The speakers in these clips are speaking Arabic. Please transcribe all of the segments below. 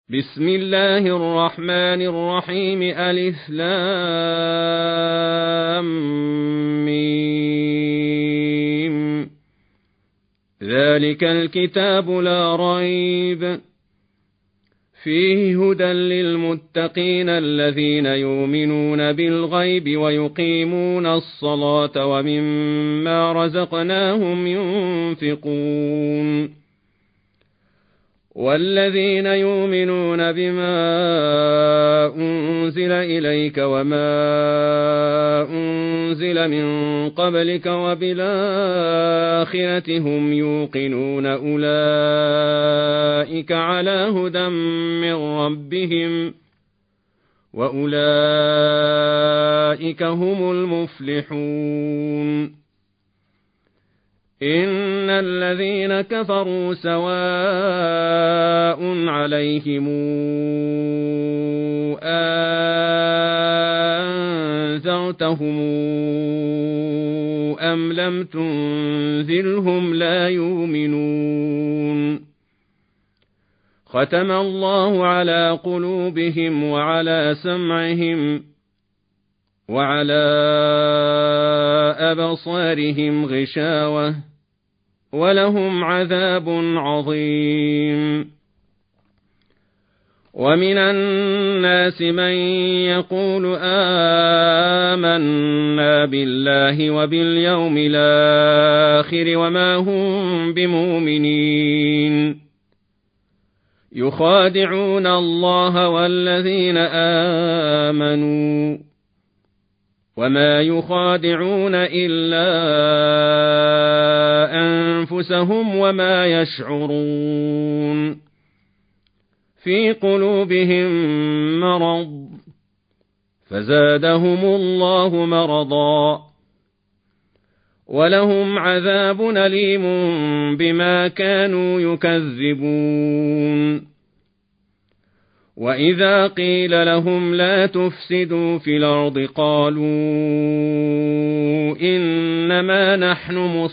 بسم الله الرحمن الرحيم ألف لام ميم. ذلك الكتاب لا ريب فيه هدى للمتقين الذين يؤمنون بالغيب ويقيمون الصلاة ومما رزقناهم ينفقون والذين يؤمنون بما أنزل إليك وما أنزل من قبلك وبالآخرة هم يوقنون أولئك على هدى من ربهم وأولئك هم المفلحون. إن الذين كفروا سواء عليهم أنذرتهم أم لم تنذرهم لا يؤمنون. ختم الله على قلوبهم وعلى سمعهم وعلى أبصارهم غشاوة ولهم عذاب عظيم. ومن الناس من يقول آمنا بالله وباليوم الآخر وما هم بمؤمنين يخادعون الله والذين آمنوا وما يخادعون إلا أنفسهم وما يشعرون. في قلوبهم مرض فزادهم الله مرضا ولهم عذاب أليم بما كانوا يكذبون. وإذا قيل لهم لا تفسدوا في الأرض قالوا إنما نحن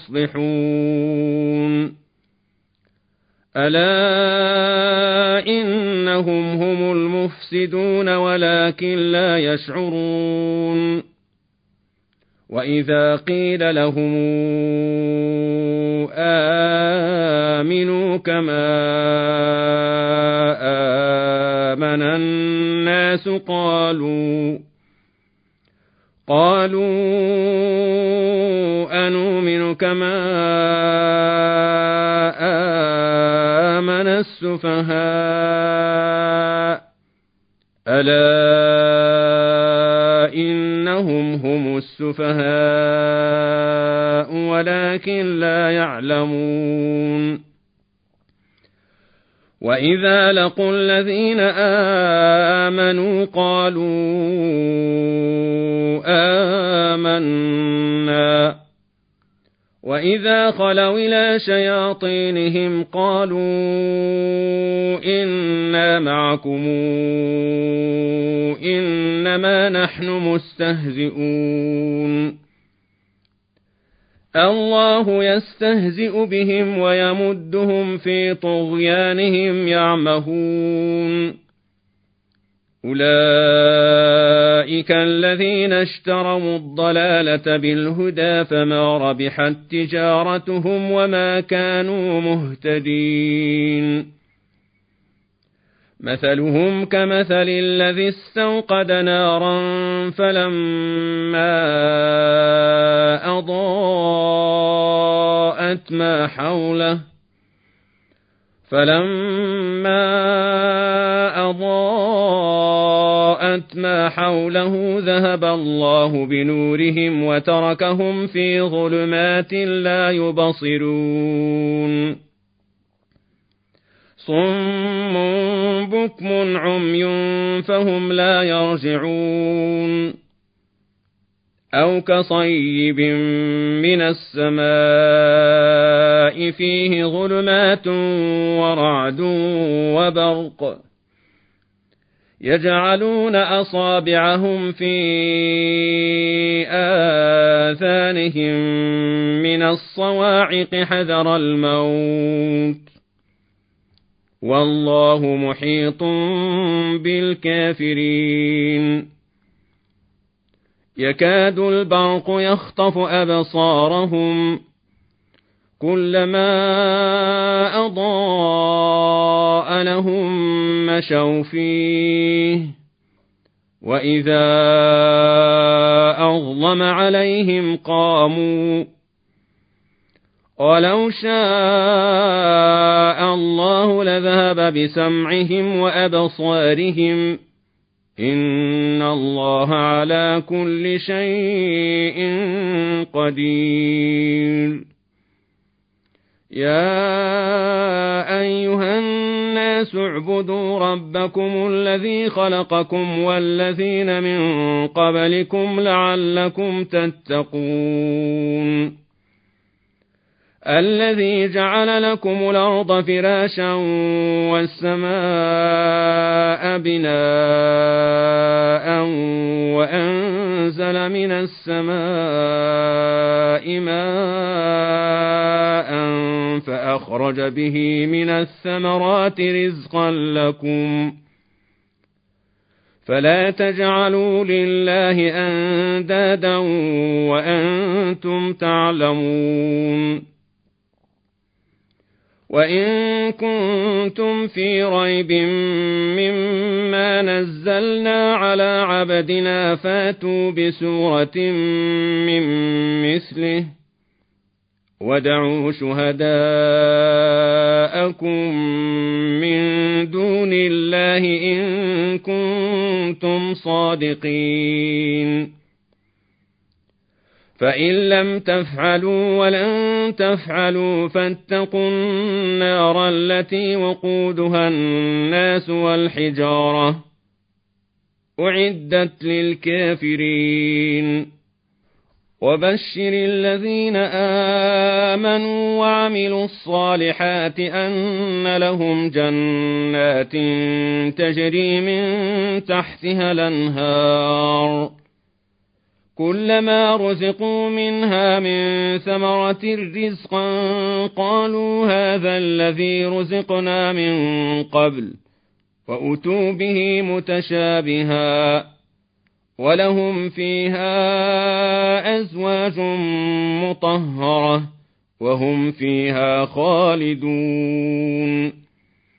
مصلحون. ألا إنهم هم المفسدون ولكن لا يشعرون. وإذا قيل لهم آمنوا كما آمن الناس قالوا أنؤمن كما آمن السفهاء ألا إنهم هم السفهاء ولكن لا يعلمون. وإذا لقوا الذين آمنوا قالوا آمنا وإذا خلوا إلى شياطينهم قالوا إنا معكم إنما نحن مستهزئون. الله يستهزئ بهم ويمدهم في طغيانهم يعمهون. أولئك الذين اشتروا الضلالة بالهدى فما ربحت تجارتهم وما كانوا مهتدين. مثلهم كمثل الذي استوقد نارا فلما أضاءت ما حوله ذهب الله بنورهم وتركهم في ظلمات لا يبصرون. صم بكم عمي فهم لا يرجعون. أو كصيب من السماء فيه ظلمات ورعد وبرق يجعلون أصابعهم في آذانهم من الصواعق حذر الموت والله محيط بالكافرين يكاد البرق يخطف أبصارهم كلما أضاء لهم مشوا فيه وإذا أظلم عليهم قاموا ولو شاء الله لذهب بسمعهم وأبصارهم إن الله على كل شيء قدير يا أيها الناس اعبدوا ربكم الذي خلقكم والذين من قبلكم لعلكم تتقون الذي جعل لكم الأرض فراشا والسماء بناء وأنزل من السماء ماء فأخرج به من الثمرات رزقا لكم فلا تجعلوا لله أندادا وأنتم تعلمون وإن كنتم في ريب مما نزلنا على عبدنا فاتوا بسورة من مثله ودعوا شهداءكم من دون الله إن كنتم صادقين فإن لم تفعلوا ولن تفعلوا فاتقوا النار التي وقودها الناس والحجارة أعدت للكافرين وبشر الذين آمنوا وعملوا الصالحات أن لهم جنات تجري من تحتها الأنهار كلما رزقوا منها من ثمرة رزقا قالوا هذا الذي رزقنا من قبل وأتوا به متشابها ولهم فيها أزواج مطهرة وهم فيها خالدون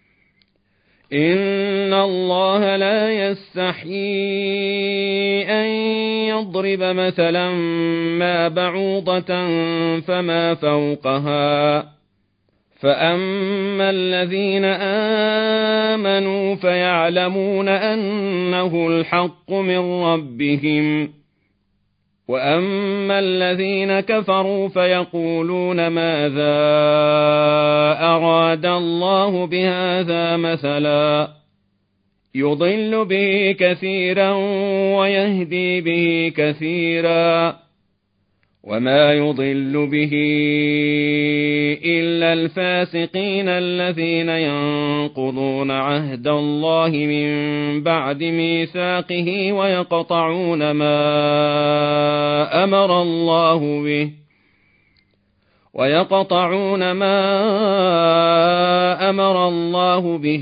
إن الله لا يستحيي أن يضرب مثلا ما بعوضة فما فوقها فأما الذين آمنوا فيعلمون أنه الحق من ربهم وأما الذين كفروا فيقولون ماذا أراد الله بهذا مثلا يضل به كثيرا ويهدي به كثيرا وما يضل به إلا الفاسقين الذين ينقضون عهد الله من بعد ميثاقه ويقطعون ما أمر الله به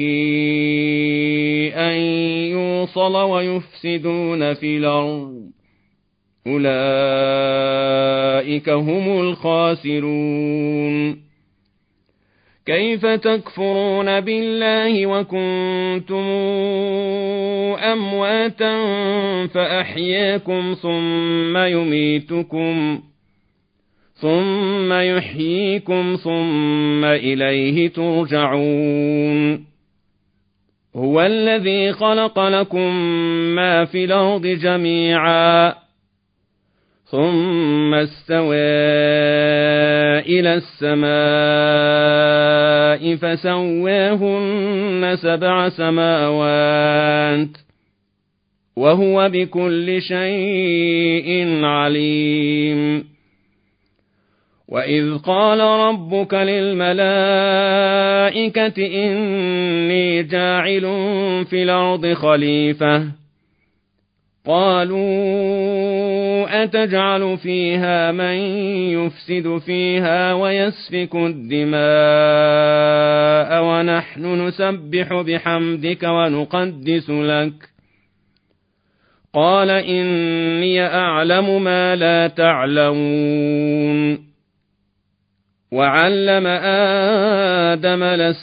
أن يوصل ويفسدون في الأرض أولئك هم الخاسرون كيف تكفرون بالله وكنتم أمواتا فأحياكم ثم يحييكم ثم إليه ترجعون هو الذي خلق لكم ما في الأرض جميعا ثم استوى إلى السماء فسواهن 7 سماوات وهو بكل شيء عليم وإذ قال ربك للملائكة إني جاعل في الأرض خليفة قالوا أتجعل فيها من يفسد فيها ويسفك الدماء ونحن نسبح بحمدك ونقدس لك قال إني أعلم ما لا تعلمون وعلم آدم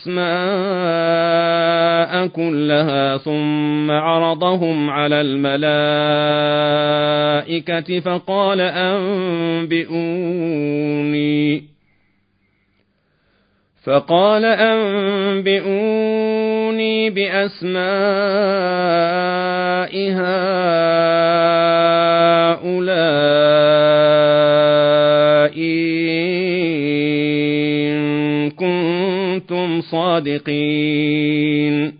الأسماء كلها ثم عرضهم على الملائكة فقال أنبئوني بأسماء هؤلاء إن كنتم صادقين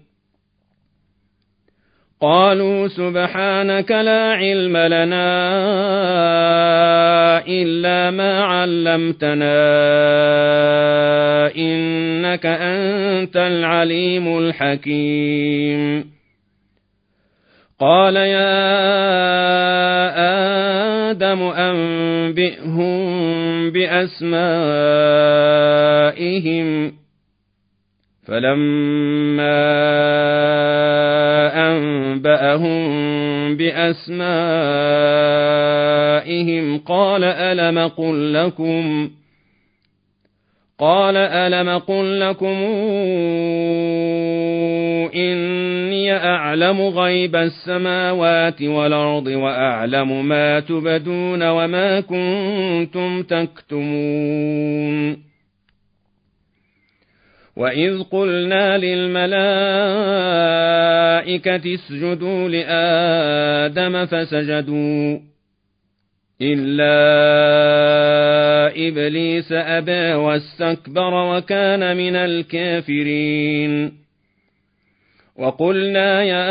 قالوا سبحانك لا علم لنا إلا ما علمتنا إنك أنت العليم الحكيم قال يا آدم أنبئهم بأسمائهم فلما أنبأهم بأسمائهم قال ألم قل لكم إني أعلم غيب السماوات والأرض وأعلم ما تبدون وما كنتم تكتمون وإذ قلنا للملائكة اسجدوا لآدم فسجدوا إلا إبليس أبى واستكبر وكان من الكافرين وقلنا يا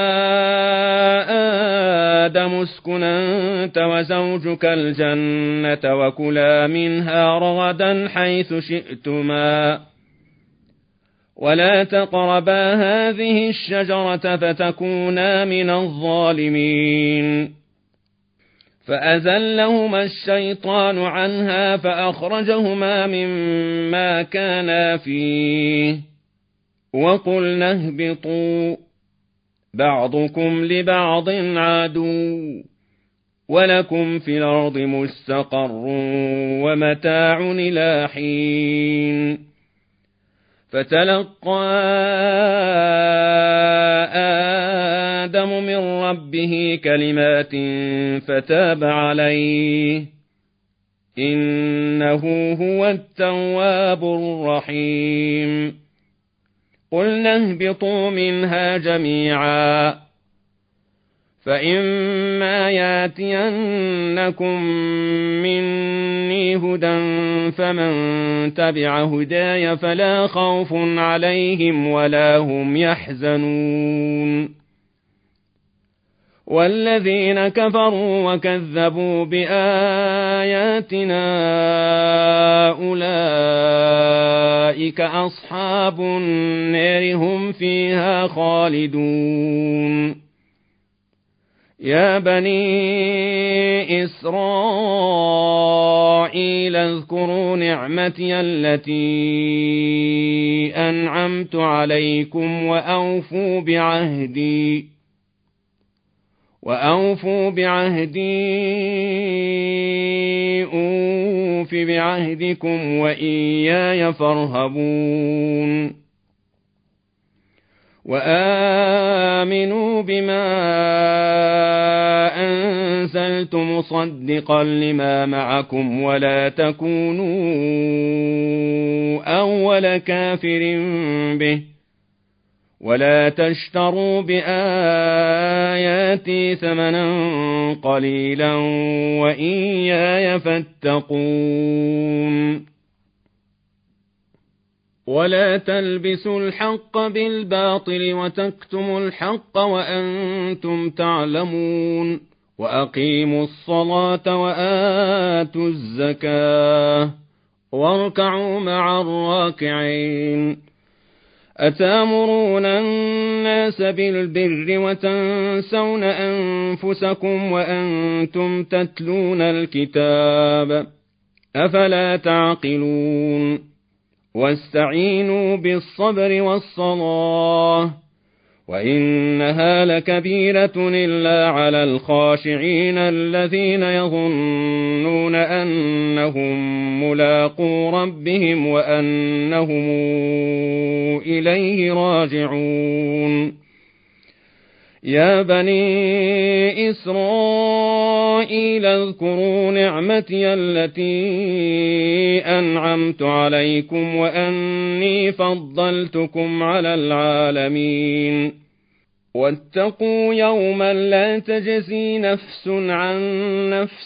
آدم اسكن أنت وزوجك الجنة وكلا منها رغدا حيث شئتما ولا تقربا هذه الشجرة فتكونا من الظالمين فأزلهما الشيطان عنها فأخرجهما مما كانا فيه وقلنا اهبطوا بعضكم لبعض عدو ولكم في الأرض مستقر ومتاع إلى حين فتلقى آدم من ربه كلمات فتاب عليه إنه هو التواب الرحيم قلنا اهبطوا منها جميعا فإما ياتينكم مني هدى فمن تبع هداي فلا خوف عليهم ولا هم يحزنون والذين كفروا وكذبوا بآياتنا أولئك أصحاب النار هم فيها خالدون يا بني إسرائيل اذكروا نعمتي التي أنعمت عليكم وأوفوا بعهدي أوف بعهدكم وإياي فارهبون وآمنوا بما أنزلت مصدقا لما معكم ولا تكونوا أول كافر به ولا تشتروا بآياتي ثمنا قليلا وإياي فاتقون ولا تلبسوا الحق بالباطل وتكتموا الحق وأنتم تعلمون وأقيموا الصلاة وآتوا الزكاة واركعوا مع الراكعين أتأمرون الناس بالبر وتنسون أنفسكم وأنتم تتلون الكتاب أفلا تعقلون واستعينوا بالصبر والصلاة وإنها لكبيرة إلا على الخاشعين الذين يظنون أنهم ملاقو ربهم وأنهم إليه راجعون يا بني إسرائيل اذكروا نعمتي التي أنعمت عليكم وأني فضلتكم على العالمين واتقوا يوما لا تجزي نفس عن نفس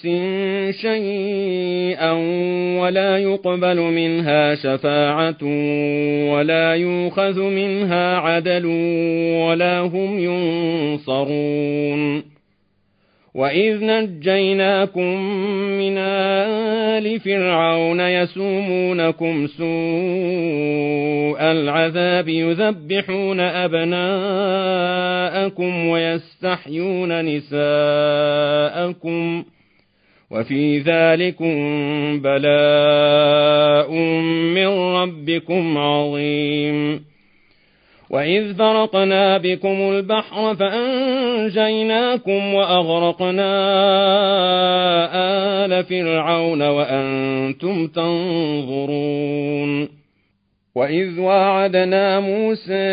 شيئا ولا يقبل منها شفاعة ولا يؤخذ منها عدل ولا هم ينصرون وإذ نجيناكم من آل فرعون يسومونكم سوء العذاب يذبحون أبناءكم ويستحيون نساءكم وفي ذلكم بلاء من ربكم عظيم وإذ فرقنا بكم البحر فأنجيناكم وأغرقنا آل فرعون وأنتم تنظرون وإذ واعدنا موسى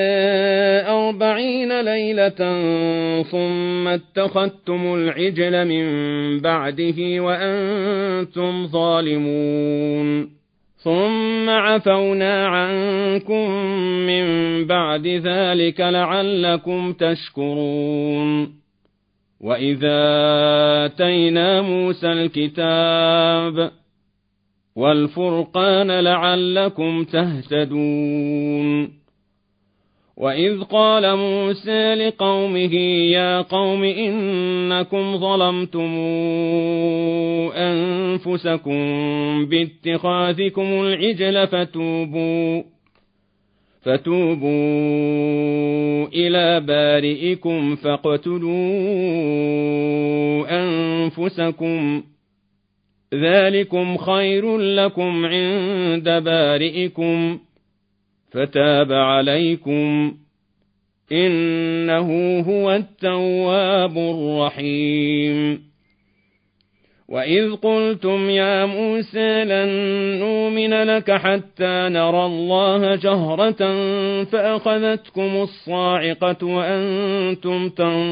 40 ليلة ثم اتخذتم العجل من بعده وأنتم ظالمون ثم عفونا عنكم من بعد ذلك لعلكم تشكرون وإذا آتينا موسى الكتاب والفرقان لعلكم تهتدون وإذ قال موسى لقومه يا قوم إنكم ظلمتم أنفسكم باتخاذكم العجل فتوبوا إلى بارئكم فاقتلوا أنفسكم ذلكم خير لكم عند بارئكم فتاب عليكم إنه هو التواب الرحيم وإذ قلتم يا موسى لن نؤمن لك حتى نرى الله جهرة فأخذتكم الصاعقة وأنتم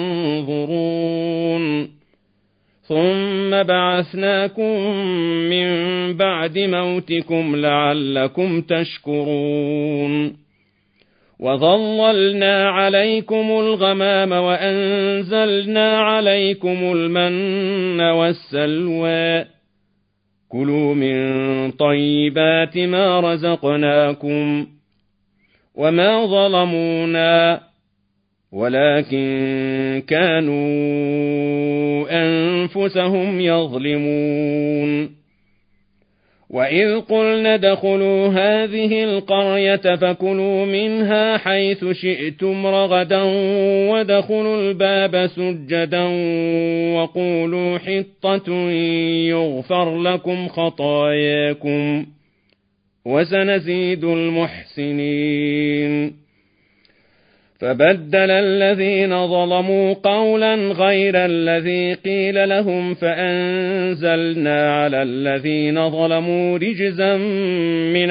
تنظرون ثم بعثناكم من بعد موتكم لعلكم تشكرون وظللنا عليكم الغمام وأنزلنا عليكم المن والسلوى كلوا من طيبات ما رزقناكم وما ظلمونا ولكن كانوا أنفسهم يظلمون وإذ قلنا ادخلوا هذه القرية فكلوا منها حيث شئتم رغدا وادخلوا الباب سجدا وقولوا حطة يغفر لكم خطاياكم وسنزيد المحسنين فبدل الذين ظلموا قولا غير الذي قيل لهم فأنزلنا على الذين ظلموا رجزا من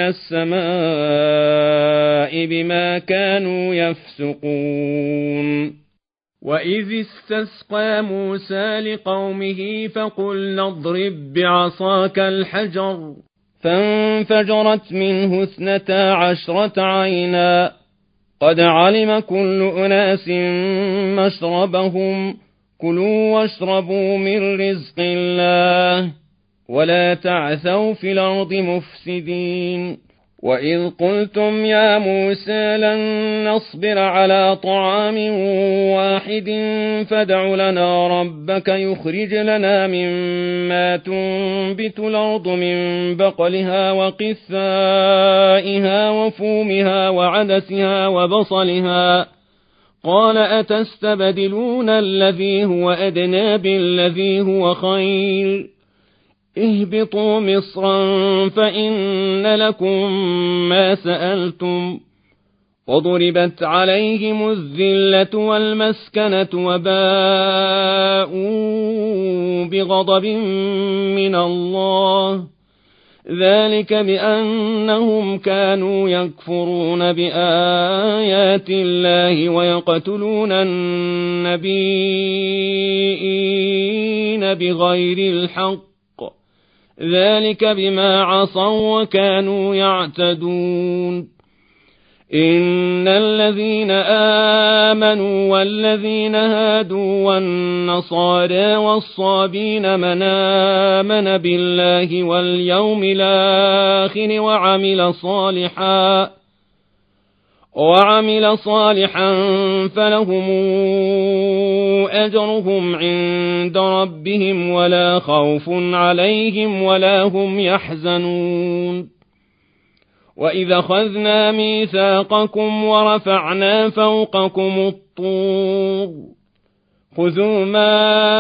السماء بما كانوا يفسقون وإذ استسقى موسى لقومه فقلنا اضرب بعصاك الحجر فانفجرت منه 12 عينا قد علم كل أناس مشربهم كلوا واشربوا من رزق الله ولا تعثوا في الأرض مفسدين وإذ قلتم يا موسى لن نصبر على طعام واحد فادع لنا ربك يخرج لنا مما تنبت الأرض من بقلها وقثائها وفومها وعدسها وبصلها قال أتستبدلون الذي هو أدنى بالذي هو خير اهبطوا مصرا فإن لكم ما سألتم وضربت عليهم الذلة والمسكنة وباءوا بغضب من الله ذلك بأنهم كانوا يكفرون بآيات الله ويقتلون النبيين بغير الحق ذلك بما عصوا وكانوا يعتدون إن الذين آمنوا والذين هادوا والنصارى والصابين من آمن بالله واليوم الآخر وعمل صالحا فلهم أجرهم عند ربهم ولا خوف عليهم ولا هم يحزنون وإذا أخذنا ميثاقكم ورفعنا فوقكم الطور خذوا ما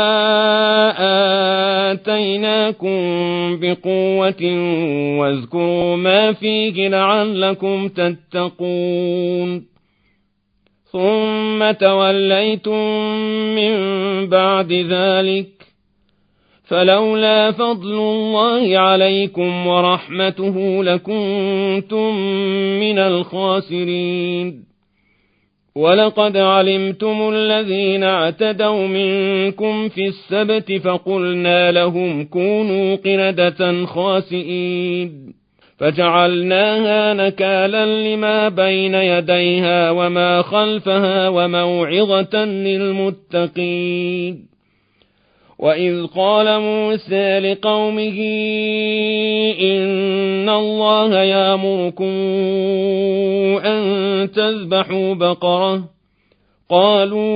آتيناكم بقوة واذكروا ما فيه لعلكم تتقون ثم توليتم من بعد ذلك فلولا فضل الله عليكم ورحمته لكنتم من الخاسرين ولقد علمتم الذين اعتدوا منكم في السبت فقلنا لهم كونوا قردة خاسئين فجعلناها نكالا لما بين يديها وما خلفها وموعظة للمتقين وإذ قال موسى لقومه إن الله يأمركم أن تذبحوا بقرة قالوا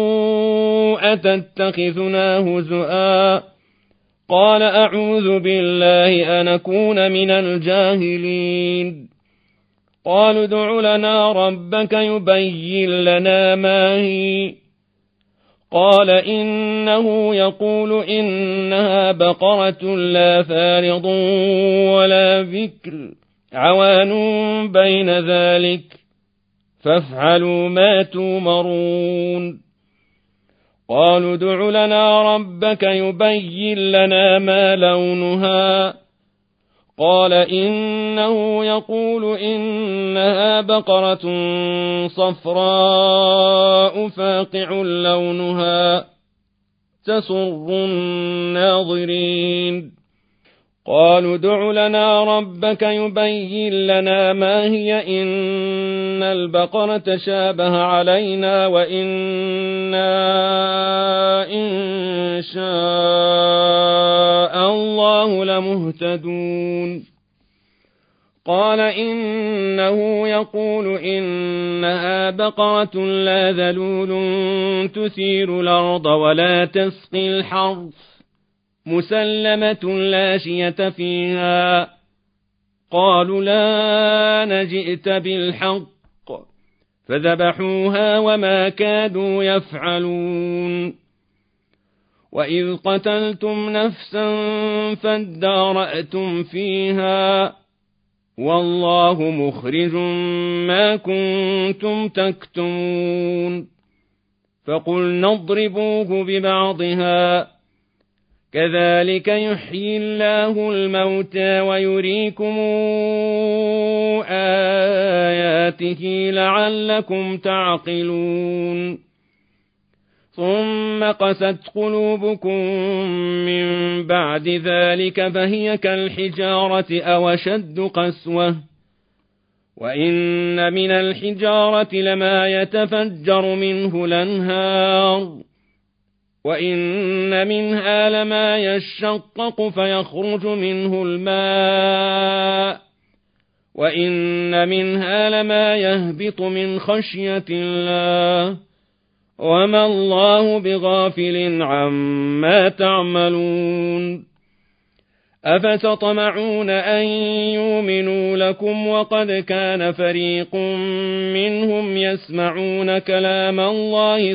أتتخذنا هزؤا قال أعوذ بالله أن أكون من الجاهلين قالوا ادع لنا ربك يبين لنا ما هي قال إنه يقول إنها بقرة لا فارض ولا بكر عوان بين ذلك فافعلوا ما تؤمرون قالوا ادع لنا ربك يبين لنا ما لونها قال إنه يقول إنها بقرة صفراء فاقع لونها تسر الناظرين قالوا ادع لنا ربك يبين لنا ما هي إن البقرة شابه علينا وإنا إن شاء الله لمهتدون قال إنه يقول إنها بقرة لا ذلول تثير الأرض ولا تسقي الحرث مسلمة لا شية فيها قالوا لا نجئت بالحق فذبحوها وما كادوا يفعلون وإذ قتلتم نفسا فادارأتم فيها والله مخرج ما كنتم تكتمون فقلنا اضربوه ببعضها كذلك يحيي الله الموتى ويريكم آياته لعلكم تعقلون ثم قست قلوبكم من بعد ذلك فهي كالحجارة أو أشد قسوة وإن من الحجارة لما يتفجر منه الأنهار وإن منها لما يشقق فيخرج منه الماء وإن منها لما يهبط من خشية الله وما الله بغافل عما تعملون أفتطمعون أن يؤمنوا لكم وقد كان فريق منهم يسمعون كلام الله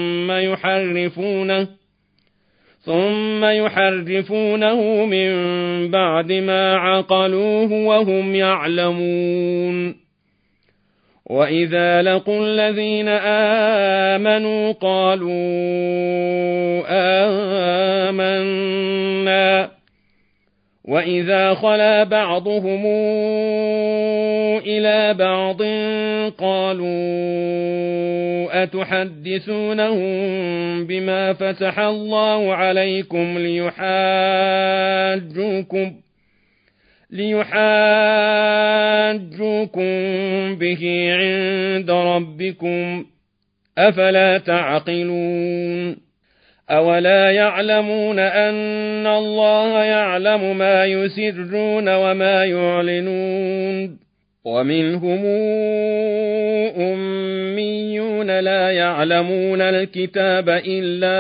ثم يحرفونه من بعد ما عقلوه وهم يعلمون وإذا لقوا الذين آمنوا قالوا آمنا وإذا خلا بعضهم إلى بعض قالوا أتحدثونهم بما فتح الله عليكم ليحاجوكم به عند ربكم أفلا تعقلون أولا يعلمون أن الله يعلم ما يسرون وما يعلنون ومنهم أميون لا يعلمون الكتاب إلا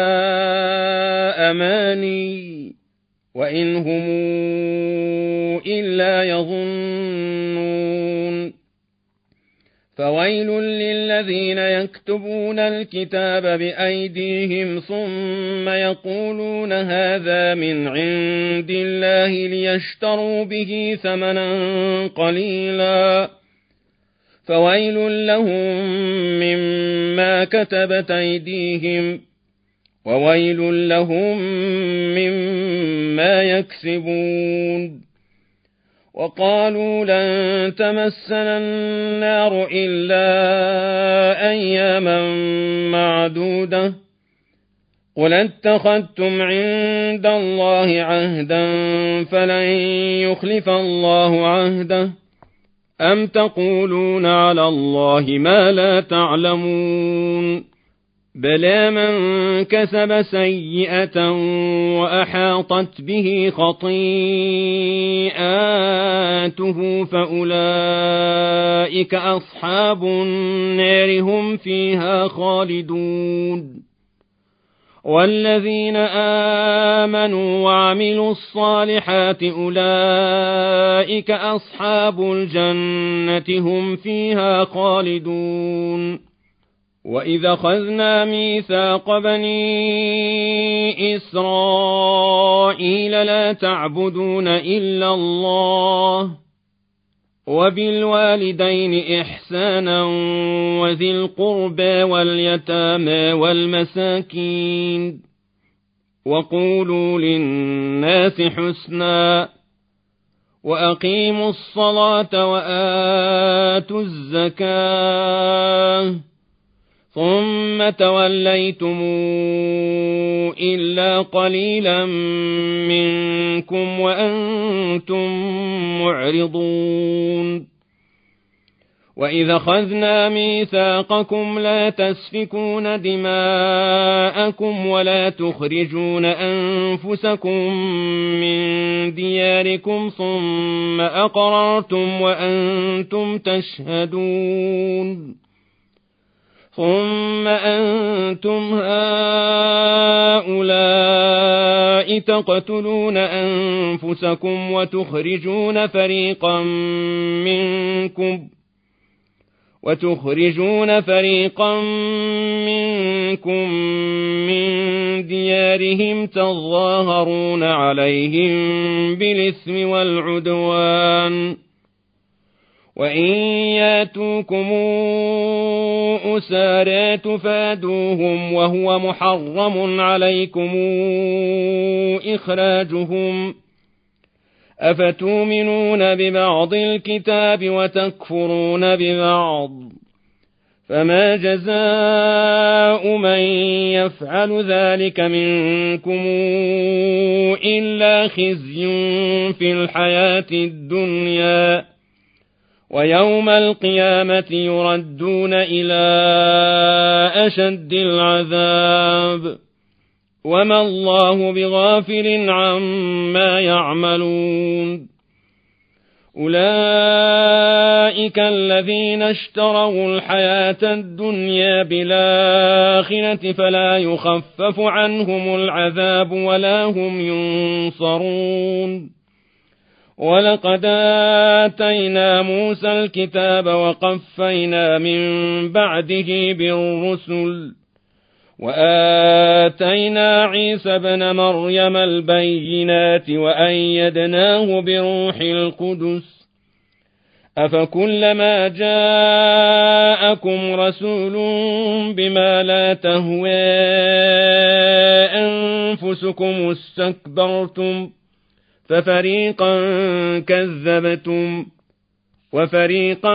أماني وإن هم إلا يظنون فويل للذين يكتبون الكتاب بأيديهم ثم يقولون هذا من عند الله ليشتروا به ثمنا قليلا فويل لهم مما كتبت أيديهم وويل لهم مما يكسبون وقالوا لن تمسنا النار إلا أياما معدودة قل اتخذتم عند الله عهدا فلن يخلف الله عهده أم تقولون على الله ما لا تعلمون بلى من كسب سيئة وأحاطت به خطيئاته فأولئك أصحاب النار هم فيها خالدون والذين آمنوا وعملوا الصالحات أولئك أصحاب الجنة هم فيها خالدون وإذا أخذنا ميثاق بني إسرائيل لا تعبدون إلا الله وبالوالدين إحسانا وذي القربى واليتامى والمساكين وقولوا للناس حسنا وأقيموا الصلاة وآتوا الزكاة ثم توليتم إلا قليلا منكم وأنتم معرضون وإذا أخذنا ميثاقكم لا تسفكون دماءكم ولا تخرجون أنفسكم من دياركم ثم أقررتم وأنتم تشهدون ثم أنتم هؤلاء تقتلون أنفسكم وتخرجون فريقا منكم من ديارهم تظاهرون عليهم بالإثم والعدوان وإن ياتوكم أسارى تفادوهم وهو محرم عليكم إخراجهم أفتؤمنون ببعض الكتاب وتكفرون ببعض فما جزاء من يفعل ذلك منكم إلا خزي في الحياة الدنيا ويوم القيامة يردون إلى أشد العذاب وما الله بغافل عما يعملون أولئك الذين اشتروا الحياة الدنيا بالآخرة فلا يخفف عنهم العذاب ولا هم ينصرون. ولقد آتينا موسى الكتاب وقفينا من بعده بالرسل وآتينا عيسى ابن مريم البينات وأيدناه بروح القدس أفكلما جاءكم رسول بما لا تهوى أنفسكم استكبرتم ففريقا كذبتم وفريقا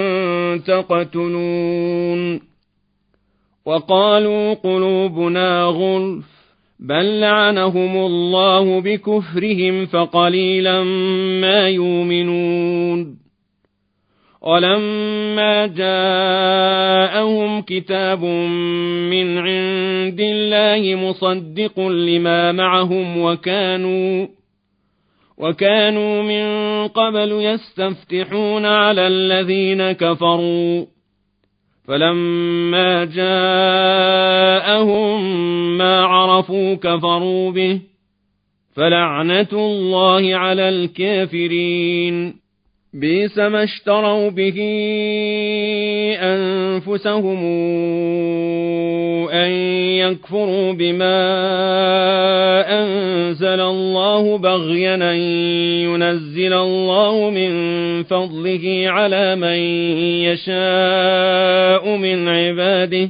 تقتلون. وقالوا قلوبنا غلف بل لعنهم الله بكفرهم فقليلا ما يؤمنون. ولما جاءهم كتاب من عند الله مصدق لما معهم وكانوا من قبل يستفتحون على الذين كفروا فلما جاءهم ما عرفوا كفروا به فلعنة الله على الكافرين. بئس ما اشتروا به أنفسهم أن يكفروا بما أنزل الله بغيا أن ينزل الله من فضله على من يشاء من عباده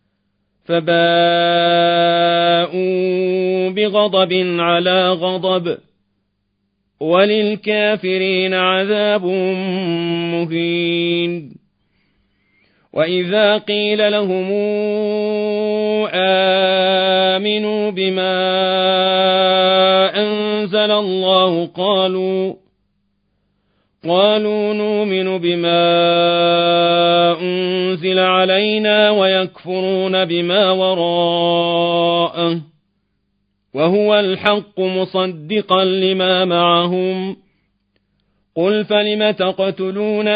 فباءوا بغضب على غضب وللكافرين عذاب مهين. وإذا قيل لهم آمنوا بما أنزل الله قالوا نؤمن بما أنزل علينا ويكفرون بما وراءه وهو الحق مصدقا لما معهم. قل فلم تقتلون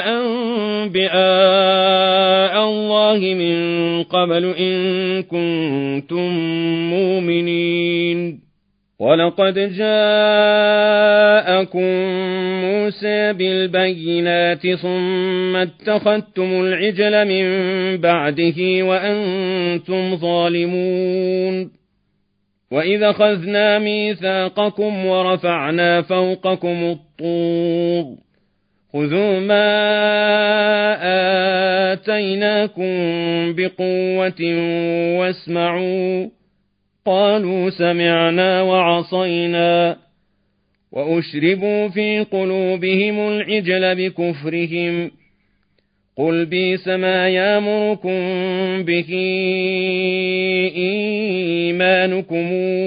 أنبياء الله من قبل إن كنتم مؤمنين. ولقد جاءكم موسى بالبينات ثم اتخذتم العجل من بعده وأنتم ظالمون. وإذا أخذنا ميثاقكم ورفعنا فوقكم الطور خذوا ما آتيناكم بقوة واسمعوا قالوا سمعنا وعصينا وأشربوا في قلوبهم العجل بكفرهم. قل بئس ما يأمركم به إيمانكم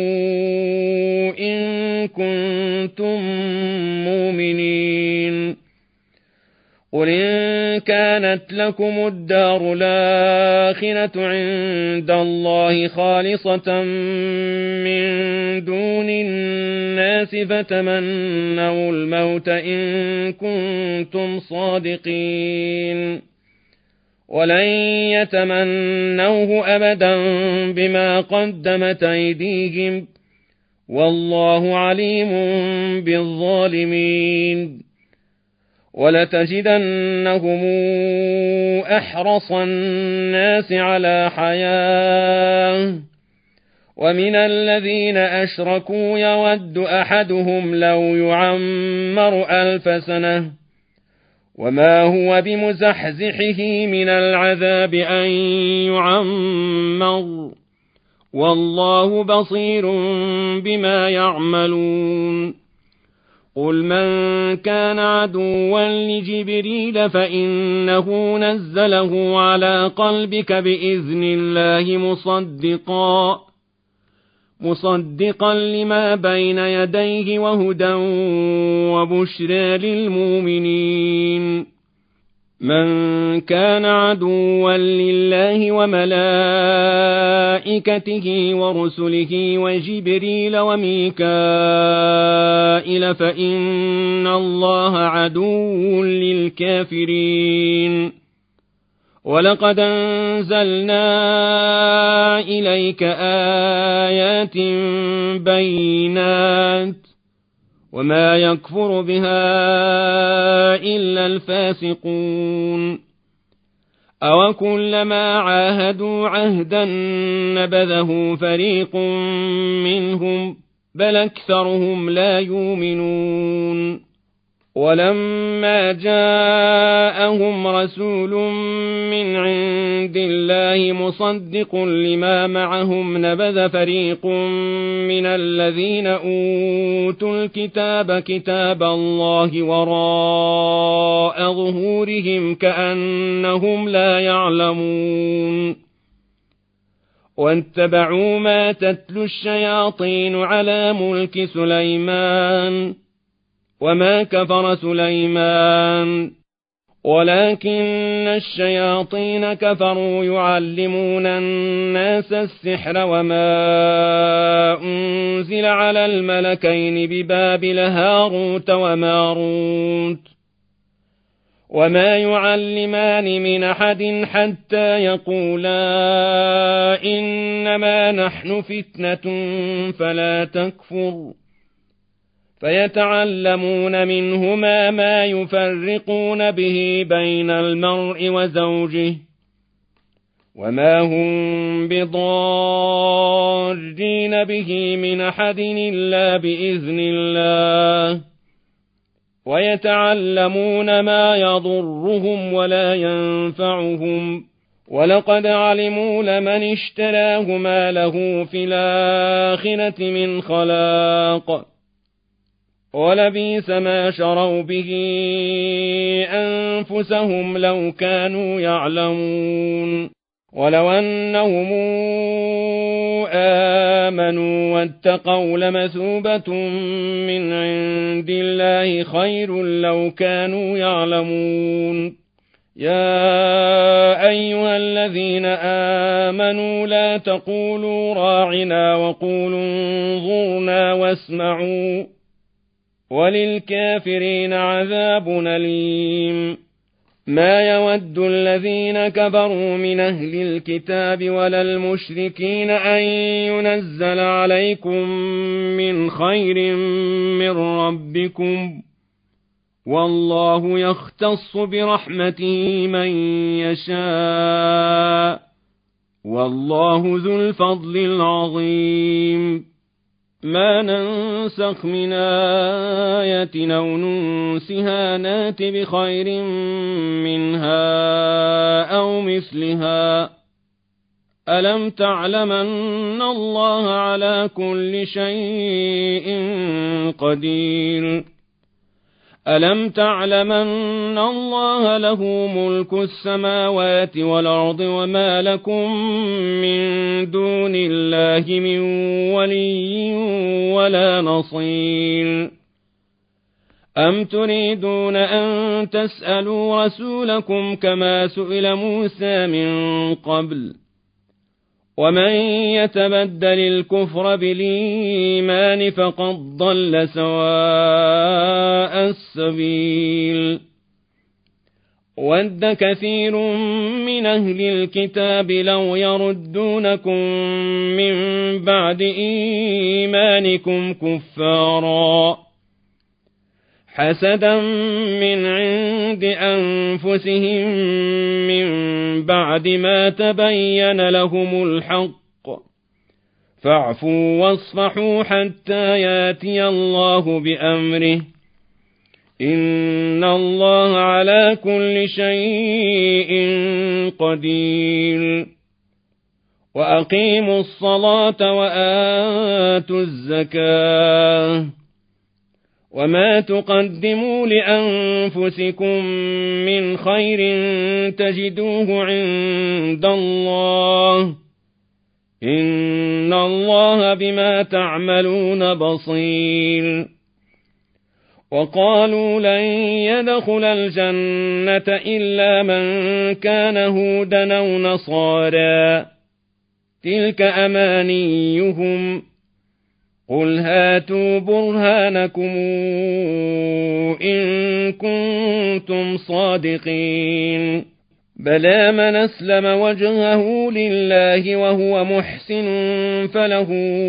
إن كنتم مؤمنين. قل إن كانت لكم الدار الآخرة عند الله خالصة من دون الناس فتمنوا الموت إن كنتم صادقين ولن يتمنوه أبدا بما قدمت أيديهم والله عليم بالظالمين. ولتجدنهم أحرص الناس على حياة ومن الذين أشركوا يود أحدهم لو يعمر 1000 سنة وما هو بمزحزحه من العذاب أن يعمر والله بصير بما يعملون. قل من كان عدوا لجبريل فإنه نزله على قلبك بإذن الله مصدقا لما بين يديه وهدى وبشرى للمؤمنين. من كان عدوا لله وملائكته وملائكته ورسله وجبريل وميكائيل فإن الله عدو للكافرين ولقد أنزلنا إليك آيات بينات وما يكفر بها إلا الفاسقون أوكلما عاهدوا عهدا نبذه فريق منهم بل أكثرهم لا يؤمنون ولما جاءهم رسول من عند الله مصدق لما معهم نبذ فريق من الذين أوتوا الكتاب كتاب الله وراء ظهورهم كأنهم لا يعلمون واتبعوا ما تتلو الشياطين على ملك سليمان وما كفر سليمان ولكن الشياطين كفروا يعلمون الناس السحر وما أنزل على الملكين ببابل هاروت وماروت وما يعلمان من أحد حتى يقولا إنما نحن فتنة فلا تكفر فيتعلمون منهما ما يفرقون به بين المرء وزوجه وما هم بضارين به من أحد إلا بإذن الله ويتعلمون ما يضرهم ولا ينفعهم ولقد علموا لمن اشتراه ما له في الآخرة من خلاق ولبئس ما شروا به أنفسهم لو كانوا يعلمون ولو أنهم آمنوا واتقوا لمثوبة من عند الله خير لو كانوا يعلمون يا أيها الذين آمنوا لا تقولوا راعنا وقولوا انظرنا واسمعوا وللكافرين عذاب أليم ما يود الذين كفروا من أهل الكتاب ولا المشركين أن ينزل عليكم من خير من ربكم والله يختص برحمته من يشاء والله ذو الفضل العظيم ما ننسخ من آية أو ننسها نات بخير منها أو مثلها ألم تعلم أن الله على كل شيء قدير ألم تعلم أن الله له ملك السماوات والأرض وما لكم من دون الله من ولي ولا نصير أم تريدون أن تسألوا رسولكم كما سئل موسى من قبل ومن يتبدل الكفر بالإيمان فقد ضل سواء السبيل ود كثير من أهل الكتاب لو يردونكم من بعد إيمانكم كفارا حسدا من عند أنفسهم من بعد ما تبين لهم الحق فاعفوا واصفحوا حتى ياتي الله بأمره إن الله على كل شيء قدير وأقيموا الصلاة وآتوا الزكاة وما تقدموا لأنفسكم من خير تجدوه عند الله إن الله بما تعملون بصير وقالوا لن يدخل الجنة إلا من كان هودا أو نصارى تلك أمانيهم قل هاتوا برهانكم إن كنتم صادقين بلى من أسلم وجهه لله وهو محسن فله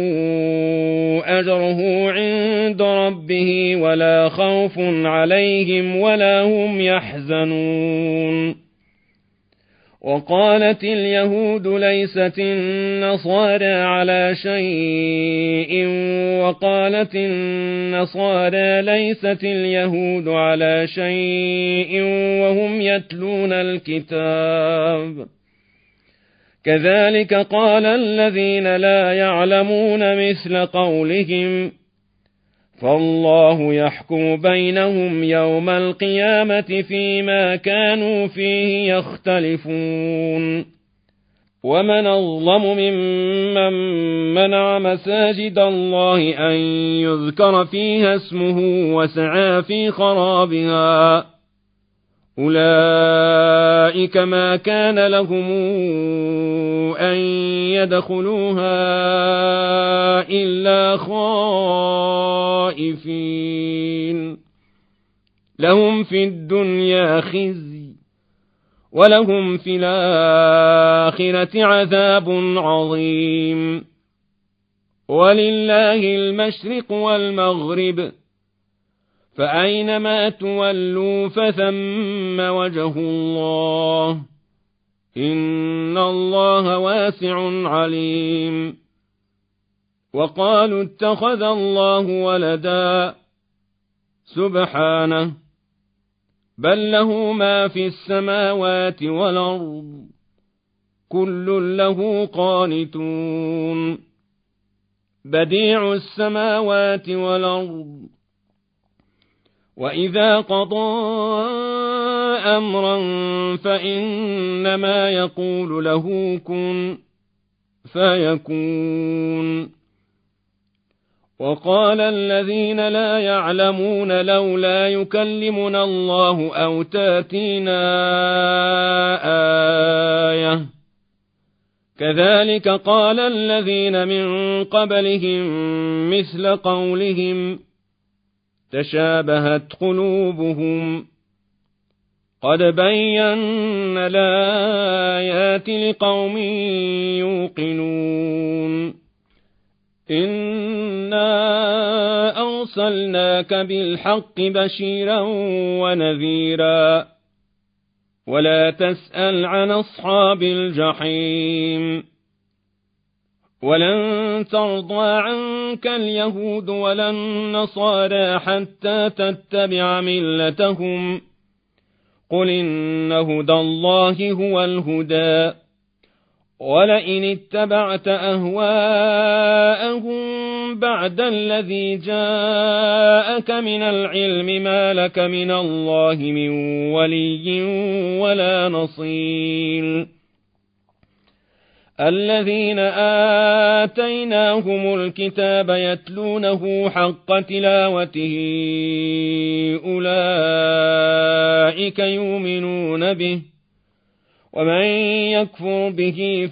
أجره عند ربه ولا خوف عليهم ولا هم يحزنون وقالت اليهود ليست النصارى على شيء وقالت النصارى ليست اليهود على شيء وهم يتلون الكتاب كذلك قال الذين لا يعلمون مثل قولهم فالله يحكم بينهم يوم القيامة فيما كانوا فيه يختلفون ومن أظلم ممن منع مساجد الله أن يذكر فيها اسمه وسعى في خرابها أولئك ما كان لهم أن يدخلوها إلا خائفين لهم في الدنيا خزي ولهم في الآخرة عذاب عظيم ولله المشرق والمغرب فأينما تولوا فثم وجه الله إن الله واسع عليم وقالوا اتخذ الله ولدا سبحانه بل له ما في السماوات والأرض كل له قانتون بديع السماوات والأرض وإذا قضى أمرا فإنما يقول له كن فيكون وقال الذين لا يعلمون لولا يكلمنا الله أو تاتينا آية كذلك قال الذين من قبلهم مثل قولهم تشابهت قلوبهم قد بينا الآيات لقوم يوقنون إنا أرسلناك بالحق بشيرا ونذيرا ولا تسأل عن أصحاب الجحيم ولن ترضى عنك اليهود ولا النصارى حتى تتبع ملتهم قل إن هدى الله هو الهدى ولئن اتبعت أهواءهم بعد الذي جاءك من العلم ما لك من الله من ولي ولا نصير الذين آتيناهم الكتاب يتلونه حق تلاوته أولئك يؤمنون به ومن يكفر به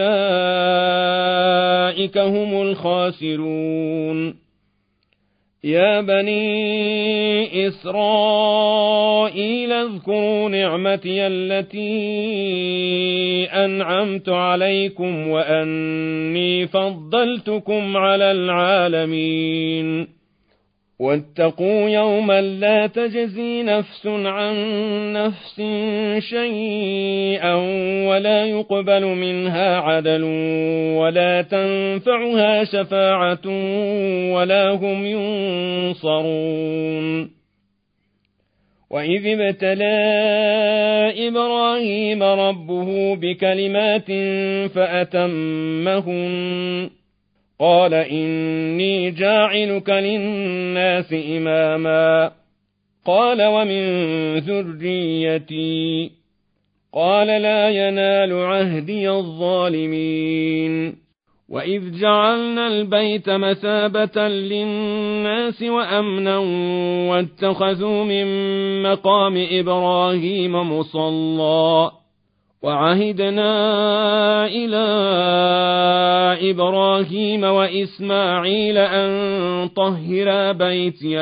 فأولئك هم الخاسرون يا بني إسرائيل اذكروا نعمتي التي أنعمت عليكم وأني فضلتكم على العالمين واتقوا يوما لا تجزي نفس عن نفس شيئا ولا يقبل منها عدل ولا تنفعها شفاعة ولا هم ينصرون وإذ ابتلى إبراهيم ربه بكلمات فأتمهن قال إني جاعلك للناس إماما قال ومن ذريتي قال لا ينال عهدي الظالمين وإذ جعلنا البيت مثابة للناس وأمنا واتخذوا من مقام إبراهيم مصلى وعهدنا إلى إبراهيم وإسماعيل أن طهرا بيتي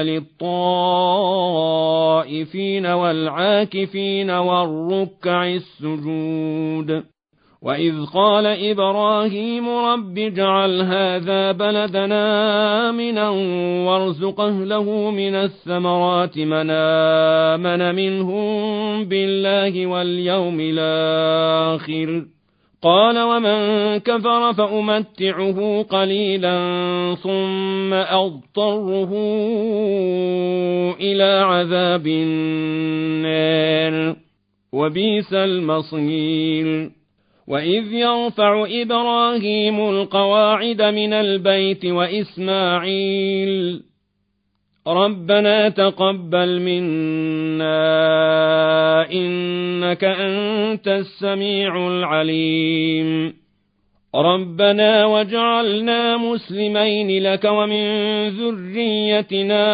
للطائفين والعاكفين والركع السجود وإذ قال إبراهيم رب اجعل هذا بلدنا آمنا وارزق أهله من الثمرات من آمن منهم بالله واليوم الآخر قال ومن كفر فأمتعه قليلا ثم أضطره إلى عذاب النار وبئس المصير وإذ يرفع إبراهيم القواعد من البيت وإسماعيل ربنا تقبل منا إنك أنت السميع العليم ربنا واجعلنا مسلمين لك ومن ذريتنا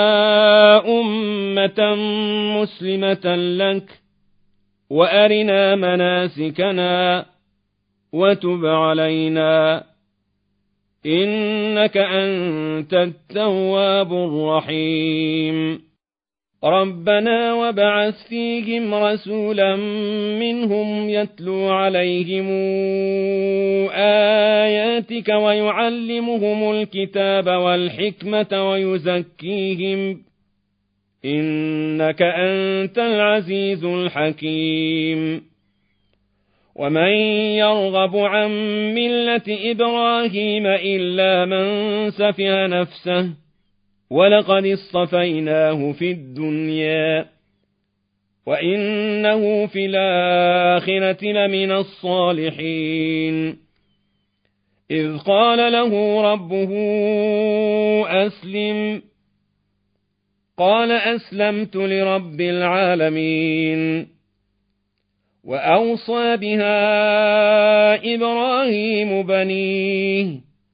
أمة مسلمة لك وأرنا مناسكنا وتب علينا إنك أنت التواب الرحيم ربنا وابعث فيهم رسولا منهم يتلو عليهم آياتك ويعلمهم الكتاب والحكمة ويزكيهم إنك أنت العزيز الحكيم ومن يرغب عن ملة إبراهيم إلا من سفه نفسه ولقد اصطفيناه في الدنيا وإنه في الآخرة لمن الصالحين إذ قال له ربه أسلم قال أسلمت لرب العالمين وأوصى بها إبراهيم بنيه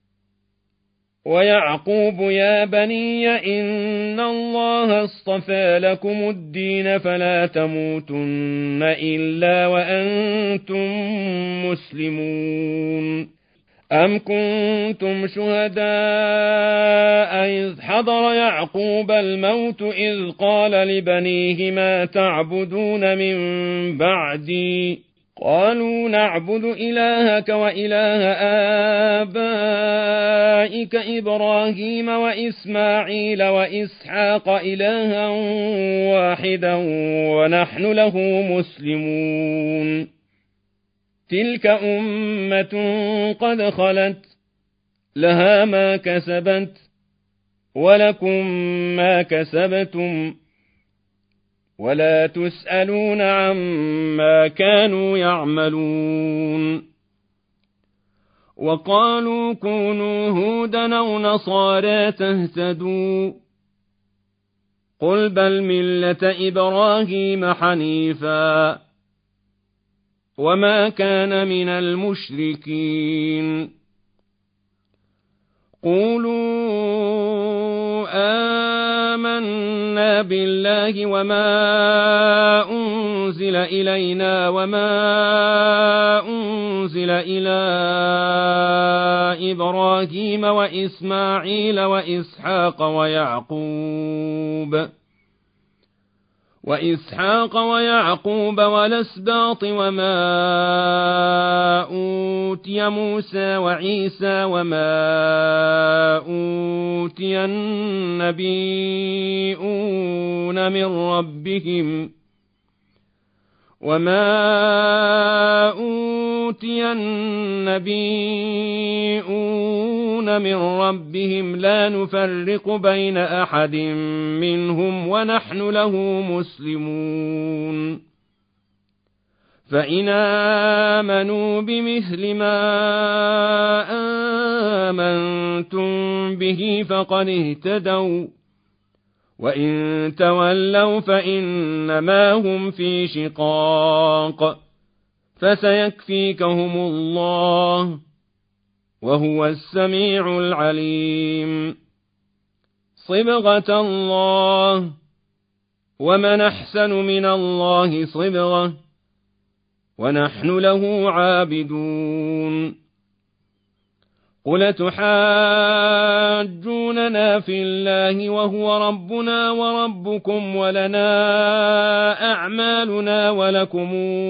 ويعقوب يا بني إن الله اصطفى لكم الدين فلا تموتن إلا وأنتم مسلمون أم كنتم شهداء إذ حضر يعقوب الموت إذ قال لبنيه ما تعبدون من بعدي قالوا نعبد إلهك وإله آبائك إبراهيم وإسماعيل وإسحاق إلها واحدا ونحن له مسلمون تلك أمة قد خلت لها ما كسبت ولكم ما كسبتم ولا تسألون عما كانوا يعملون وقالوا كونوا هودا أو نصارى تهتدوا قل بل ملة إبراهيم حنيفا وما كان من المشركين قولوا آمنا بالله وما أنزل إلينا وما أنزل إلى إبراهيم وإسماعيل وإسحاق ويعقوب والأسباط وما أوتي موسى وعيسى وما أوتي النبيون من ربهم لا نفرق بين أحد منهم ونحن له مسلمون فإن آمنوا بمثل ما آمنتم به فقد اهتدوا وإن تولوا فإنما هم في شقاق فسيكفيكهم الله وهو السميع العليم صبغة الله ومن أحسن من الله صبغة ونحن له عابدون. قل تحاجوننا في الله وهو ربنا وربكم ولنا أعمالنا ولكم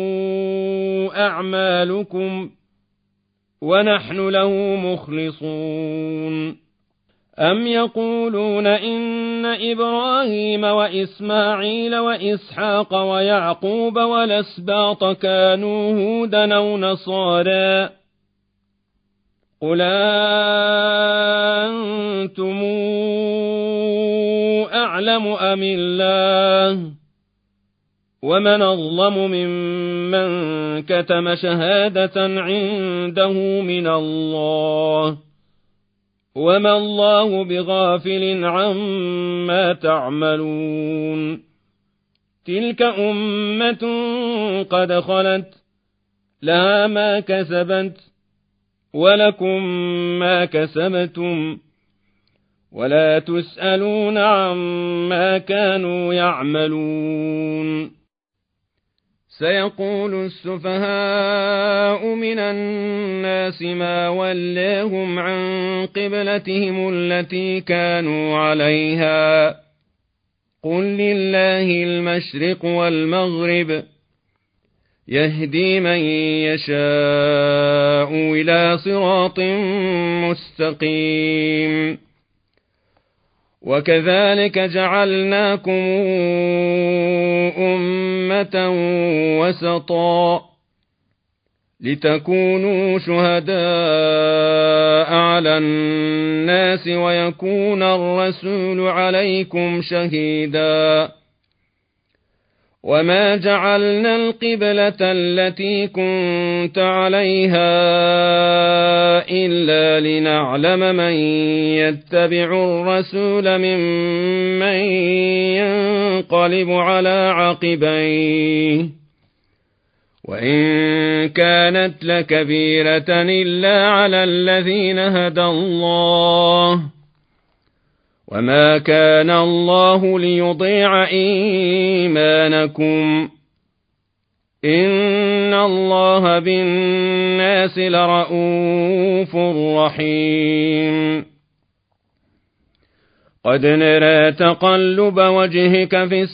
أعمالكم ونحن له مخلصون. أم يقولون إن إبراهيم وإسماعيل وإسحاق ويعقوب والأسباط كانوا هودا أو نصارى قل أنتم أعلم أم الله ومن أظلم ممن كتم شهادة عنده من الله وما الله بغافل عما تعملون. تلك أمة قد خلت لها ما كسبت ولكم ما كسبتم ولا تسألون عما كانوا يعملون. سيقول السفهاء من الناس ما ولاهم عن قبلتهم التي كانوا عليها قل لله المشرق والمغرب يهدي من يشاء إلى صراط مستقيم. وكذلك جعلناكم أمة وسطا لتكونوا شهداء على الناس ويكون الرسول عليكم شهيدا. وما جعلنا القبلة التي كنت عليها إلا لنعلم من يتبع الرسول ممن ينقلب على عقبيه وإن كانت لكبيرة إلا على الذين هدى الله وما كان الله ليضيع إيمانكم إن الله بالناس لرءوف رحيم. قد نرى تقلب وجهك في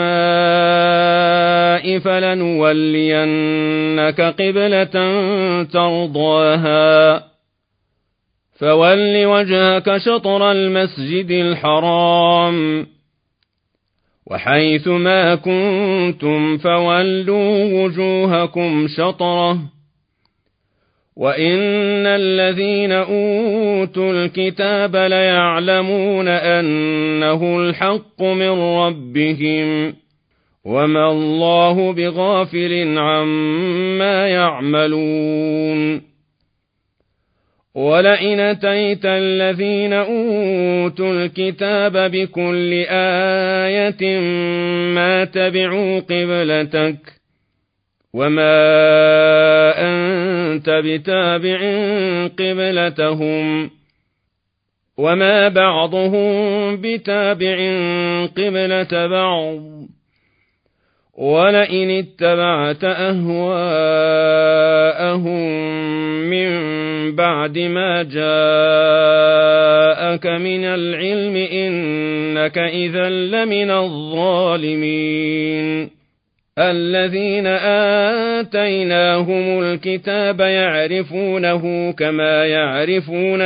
السماء فلنولينك قبلة ترضاها فول وجهك شطر المسجد الحرام وحيث ما كنتم فولوا وجوهكم شطره وإن الذين أوتوا الكتاب ليعلمون أنه الحق من ربهم وما الله بغافل عما يعملون. ولئن أتيت الذين أوتوا الكتاب بكل آية ما تبعوا قبلتك وما أنت بتابع قبلتهم وما بعضهم بتابع قبلة بعض ولئن اتبعت أهواءهم من بعد ما جاءك من العلم إنك إذا لمن الظالمين. الذين آتيناهم الكتاب يعرفونه كما يعرفون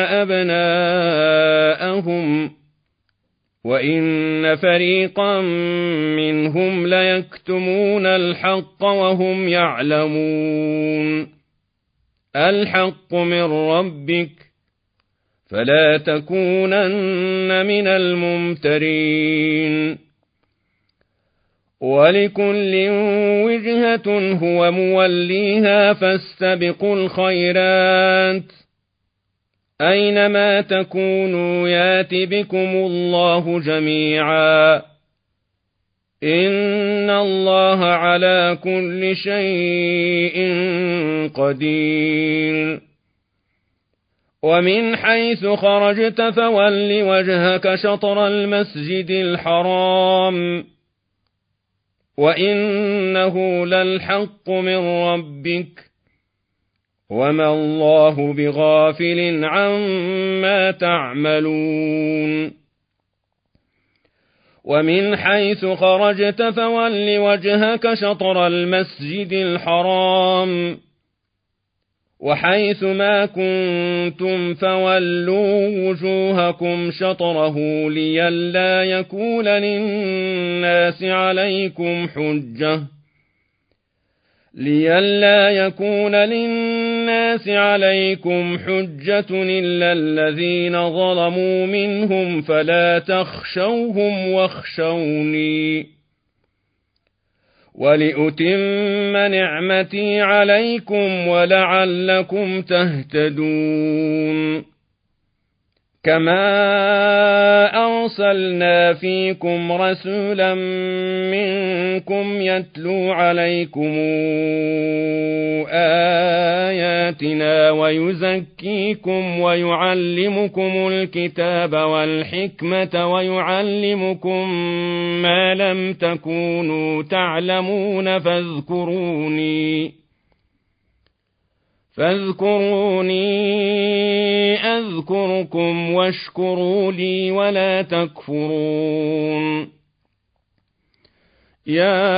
أبناءهم وإن فريقا منهم ليكتمون الحق وهم يعلمون. الحق من ربك فلا تكونن من الممترين. ولكل وجهة هو موليها فاستبقوا الخيرات أينما تكونوا يات بكم الله جميعا إن الله على كل شيء قدير. ومن حيث خرجت فول وجهك شطر المسجد الحرام وإنه للحق من ربك وما الله بغافل عما تعملون ومن حيث خرجت فول وجهك شطر المسجد الحرام وحيث ما كنتم فولوا وجوهكم شطره لئلا يكون للناس عليكم حجة إلا الذين ظلموا منهم فلا تخشوهم واخشوني ولأتم نعمتي عليكم ولعلكم تهتدون كما أرسلنا فيكم رسولا منكم يتلو عليكم آياتنا ويزكيكم ويعلمكم الكتاب والحكمة ويعلمكم ما لم تكونوا تعلمون فاذكروني أذكركم واشكروا لي ولا تكفرون يا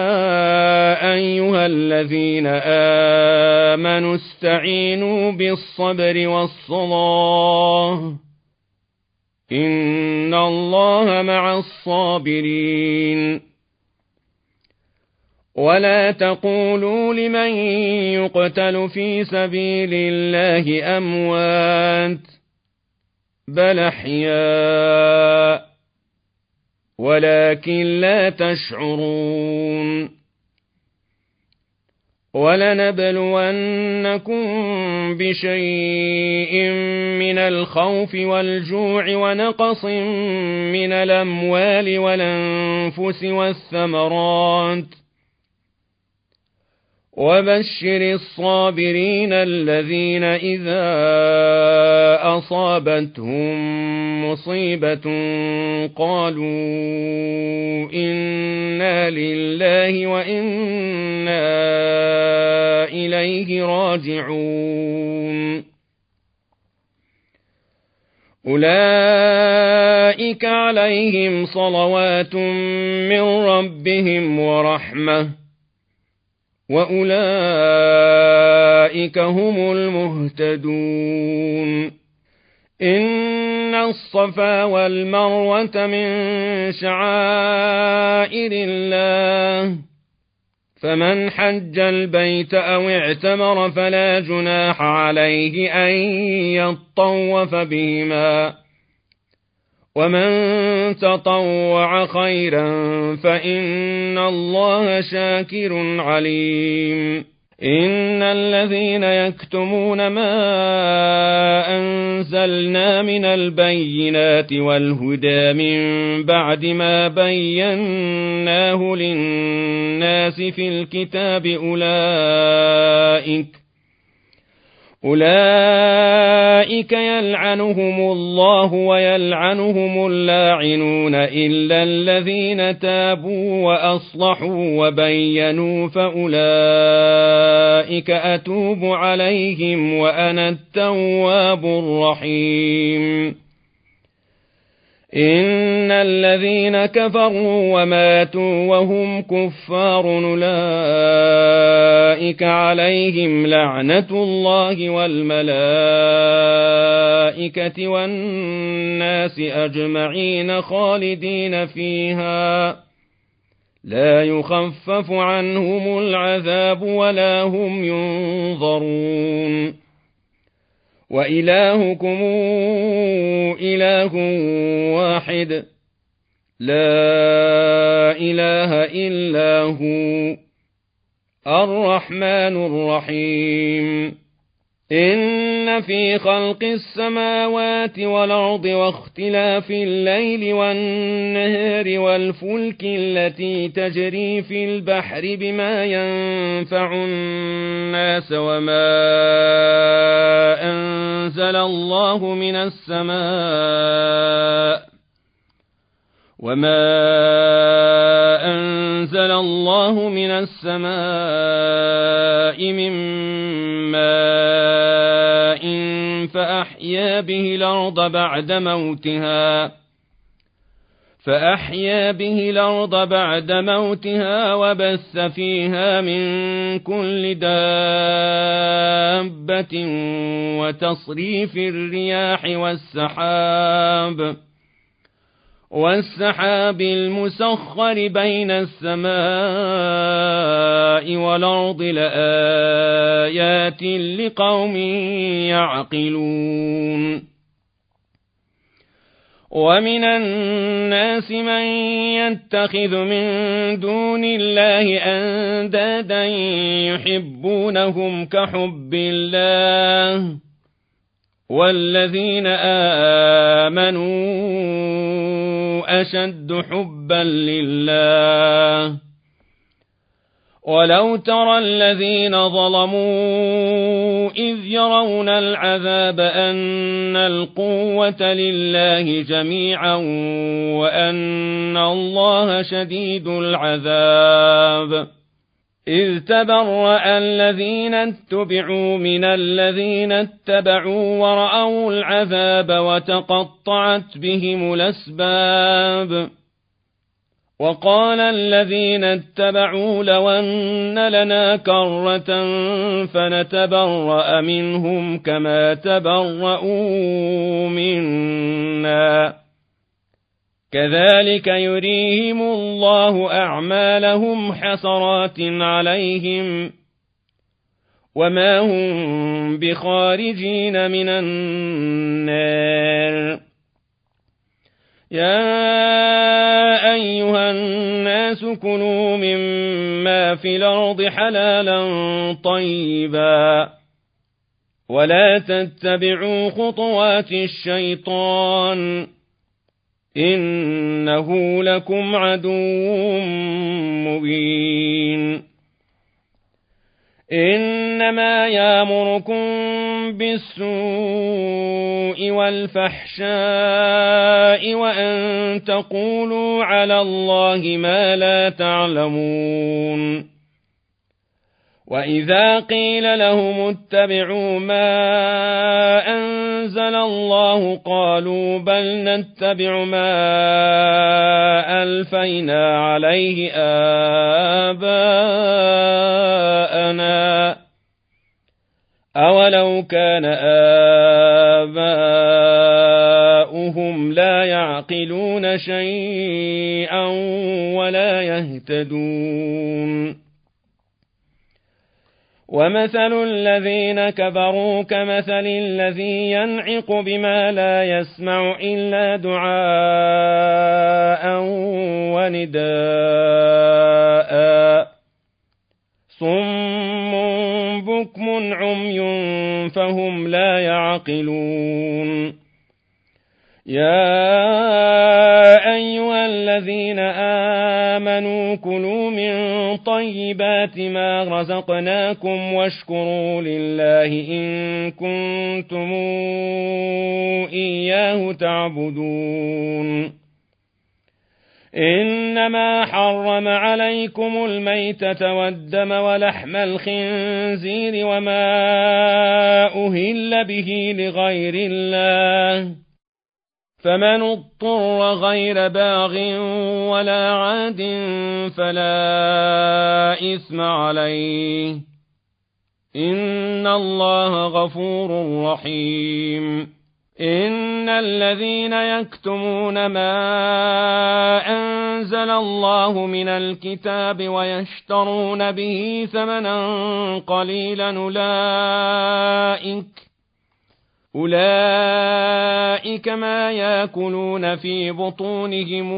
أيها الذين آمنوا استعينوا بالصبر والصلاة إن الله مع الصابرين ولا تقولوا لمن يقتل في سبيل الله أموات بل أحياء ولكن لا تشعرون ولنبلونكم بشيء من الخوف والجوع ونقص من الأموال والأنفس والثمرات وبشر الصابرين الذين إذا أصابتهم مصيبة قالوا إنا لله وإنا إليه راجعون أولئك عليهم صلوات من ربهم ورحمة وأولئك هم المهتدون إن الصفا والمروة من شعائر الله فمن حج البيت أو اعتمر فلا جناح عليه أن يطوف بهما ومن تطوع خيرا فإن الله شاكر عليم إن الذين يكتمون ما أنزلنا من البينات والهدى من بعد ما بيناه للناس في الكتاب أولئك يلعنهم الله ويلعنهم اللاعنون إلا الذين تابوا وأصلحوا وبينوا فأولئك أتوب عليهم وأنا التواب الرحيم إن الذين كفروا وماتوا وهم كفار أولئك عليهم لعنة الله والملائكة والناس أجمعين خالدين فيها لا يخفف عنهم العذاب ولا هم ينظرون وإلهكم إله واحد لا إله إلا هو الرحمن الرحيم إن في خلق السماوات والأرض واختلاف الليل والنهار والفلك التي تجري في البحر بما ينفع الناس أنزل أنزل الله من السماء من ماء فأحيا به الأرض بعد موتها وبث فيها من كل دابة وتصريف الرياح والسحاب المسخر بين السماء والأرض لآيات لقوم يعقلون ومن الناس من يتخذ من دون الله أندادا يحبونهم كحب الله والذين آمنوا أشد حبا لله ولو ترى الذين ظلموا إذ يرون العذاب أن القوة لله جميعا وأن الله شديد العذاب إذ تبرأ الذين اتبعوا من الذين اتبعوا ورأوا العذاب وتقطعت بهم الأسباب وقال الذين اتبعوا لو أن لنا كرة فنتبرأ منهم كما تبرؤوا منا كذلك يريهم الله أعمالهم حسرات عليهم وما هم بخارجين من النار يا أيها الناس كلوا مما في الأرض حلالا طيبا ولا تتبعوا خطوات الشيطان إنه لكم عدو مبين إنما يأمركم بالسوء والفحشاء وأن تقولوا على الله ما لا تعلمون وإذا قيل لهم اتبعوا ما أنزل الله قالوا بل نتبع ما ألفينا عليه آباءنا أولو كان آباؤهم لا يعقلون شيئا ولا يهتدون ومثل الذين كفروا كمثل الذي ينعق بما لا يسمع إلا دعاء ونداء صم بكم عمي فهم لا يعقلون يا أيها الذين آمنوا كلوا من طيبات ما رزقناكم واشكروا لله إن كنتم إياه تعبدون إنما حرم عليكم الميتة والدم ولحم الخنزير وما أهل به لغير الله فمن اضطر غير باغ ولا عاد فلا إثم عليه إن الله غفور رحيم إن الذين يكتمون ما أنزل الله من الكتاب ويشترون به ثمنا قليلا أولئك ما يأكلون في بطونهم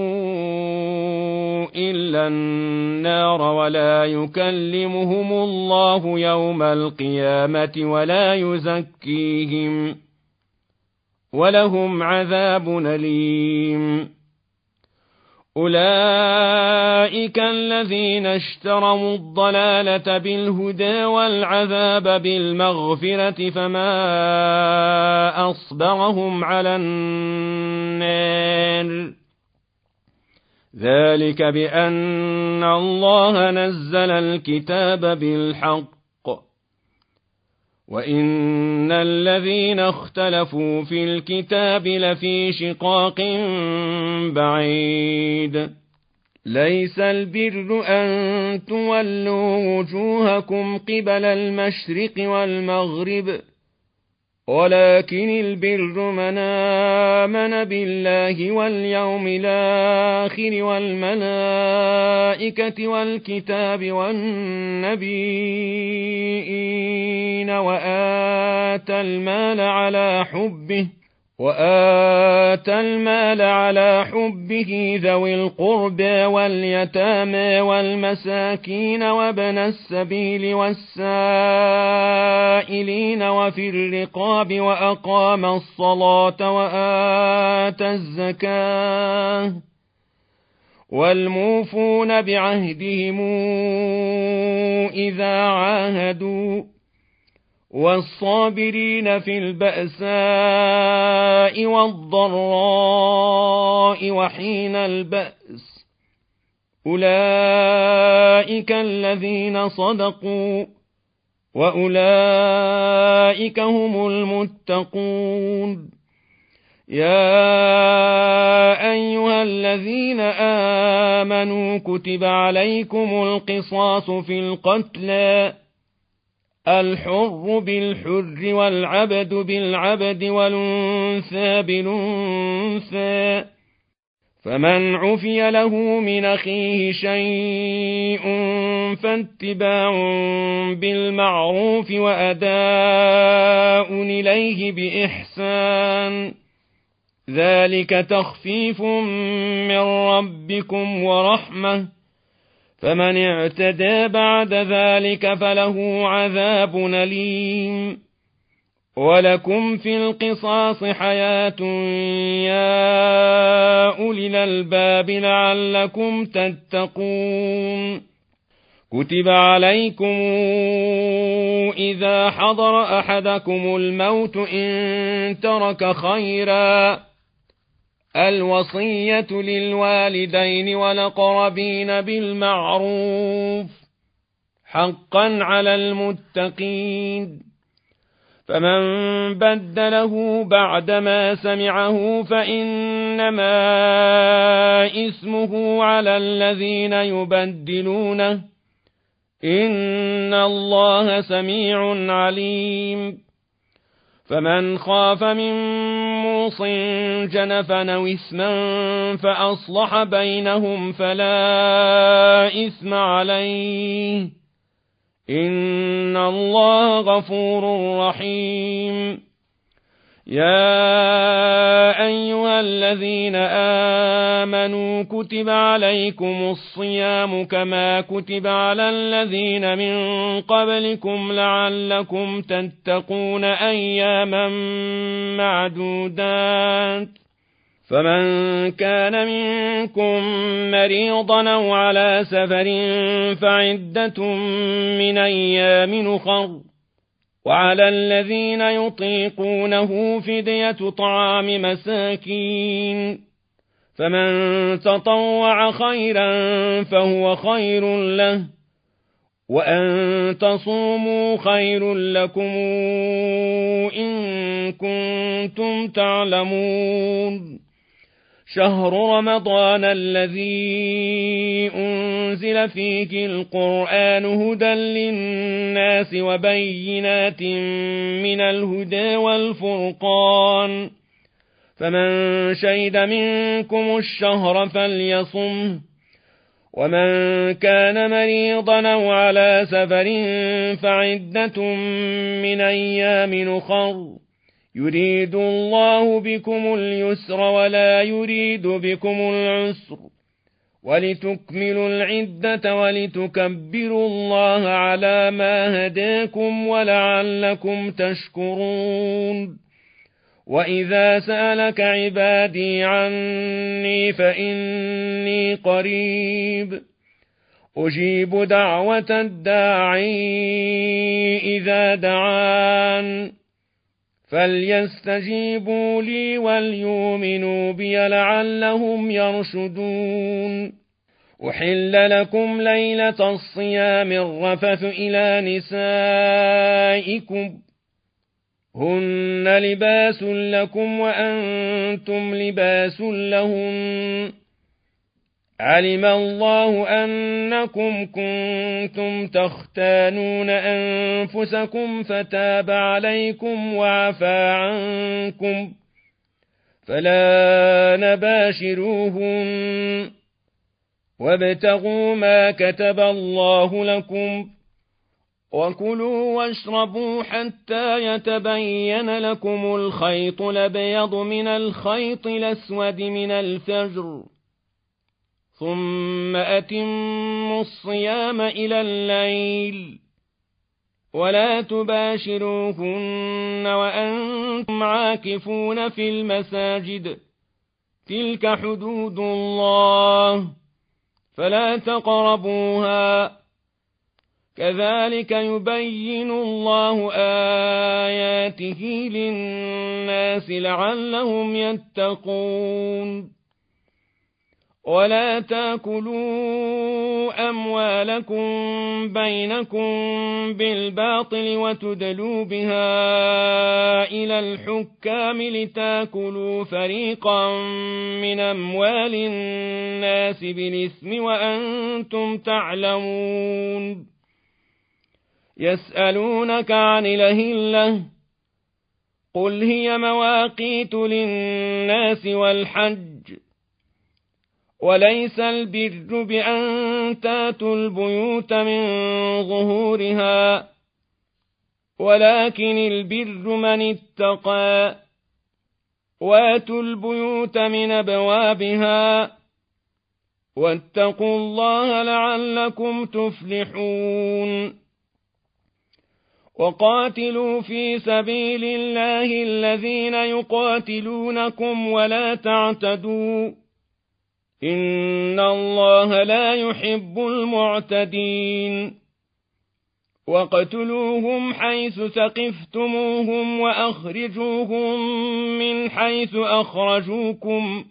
إلا النار ولا يكلمهم الله يوم القيامة ولا يزكيهم ولهم عذاب أليم أولئك الذين اشتروا الضلالة بالهدى والعذاب بالمغفرة فما أصبرهم على النار ذلك بأن الله نزل الكتاب بالحق وإن الذين اختلفوا في الكتاب لفي شقاق بعيد ليس البر أن تولوا وجوهكم قبل المشرق والمغرب ولكن البر من آمن بالله واليوم الآخر والملائكة والكتاب والنبيين وآتى المال على حبه ذوي القربى واليتامى والمساكين وابن السبيل والسائلين وفي الرقاب وأقام الصلاة وآتى الزكاة والموفون بعهدهم إذا عاهدوا والصابرين في البأساء والضراء وحين البأس أولئك الذين صدقوا وأولئك هم المتقون يا أيها الذين آمنوا كتب عليكم القصاص في القتلى الحر بالحر والعبد بالعبد والأنثى بالأنثى فمن عفي له من أخيه شيء فاتباع بالمعروف وأداء إليه بإحسان ذلك تخفيف من ربكم ورحمة فمن اعتدى بعد ذلك فله عذاب أليم ولكم في القصاص حياة يا أولي الألباب لعلكم تتقون كتب عليكم إذا حضر أحدكم الموت إن ترك خيرا الوصية للوالدين والأقربين بالمعروف حقا على المتقين فمن بدله بعدما سمعه فإنما إثمه على الذين يبدلونه إن الله سميع عليم فمن خاف من موص جنفا أو إثما فأصلح بينهم فلا إثم عليه إن الله غفور رحيم يا أيها الذين آمنوا كتب عليكم الصيام كما كتب على الذين من قبلكم لعلكم تتقون أياما معدودات فمن كان منكم مريضا أو على سفر فعدة من أيام أخر وعلى الذين يطيقونه فدية طعام مساكين فمن تطوع خيرا فهو خير له وأن تصوموا خير لكم إن كنتم تعلمون شهر رمضان الذي أنزل فيه القرآن هدى للناس وبينات من الهدى والفرقان فمن شهد منكم الشهر فليصمه ومن كان مريضا أو على سفر فعدة من أيام أخر يريد الله بكم اليسر ولا يريد بكم العسر ولتكملوا العدة ولتكبروا الله على ما هداكم ولعلكم تشكرون وإذا سألك عبادي عني فإني قريب أجيب دعوة الداعي إذا دعان فليستجيبوا لي وليؤمنوا بي لعلهم يرشدون. أحل لكم ليلة الصيام الرفث إلى نسائكم هن لباس لكم وأنتم لباس لهن علم الله أنكم كنتم تختانون أنفسكم فتاب عليكم وعفى عنكم فلا نباشروهن وابتغوا ما كتب الله لكم وكلوا واشربوا حتى يتبين لكم الخيط الأبيض من الخيط الأسود من الفجر ثم أتموا الصيام إلى الليل ولا تباشروهن وأنتم عاكفون في المساجد تلك حدود الله فلا تقربوها كذلك يبين الله آياته للناس لعلهم يتقون. ولا تاكلوا أموالكم بينكم بالباطل وتدلوا بها إلى الحكام لتاكلوا فريقا من أموال الناس بالإثم وأنتم تعلمون. يسألونك عن الأهلة قل هي مواقيت للناس والحج وليس البر بأن تاتوا البيوت من ظهورها ولكن البر من اتقى واتوا البيوت من أبوابها واتقوا الله لعلكم تفلحون. وقاتلوا في سبيل الله الذين يقاتلونكم ولا تعتدوا إن الله لا يحب المعتدين. واقتلوهم حيث ثقفتموهم وأخرجوهم من حيث أخرجوكم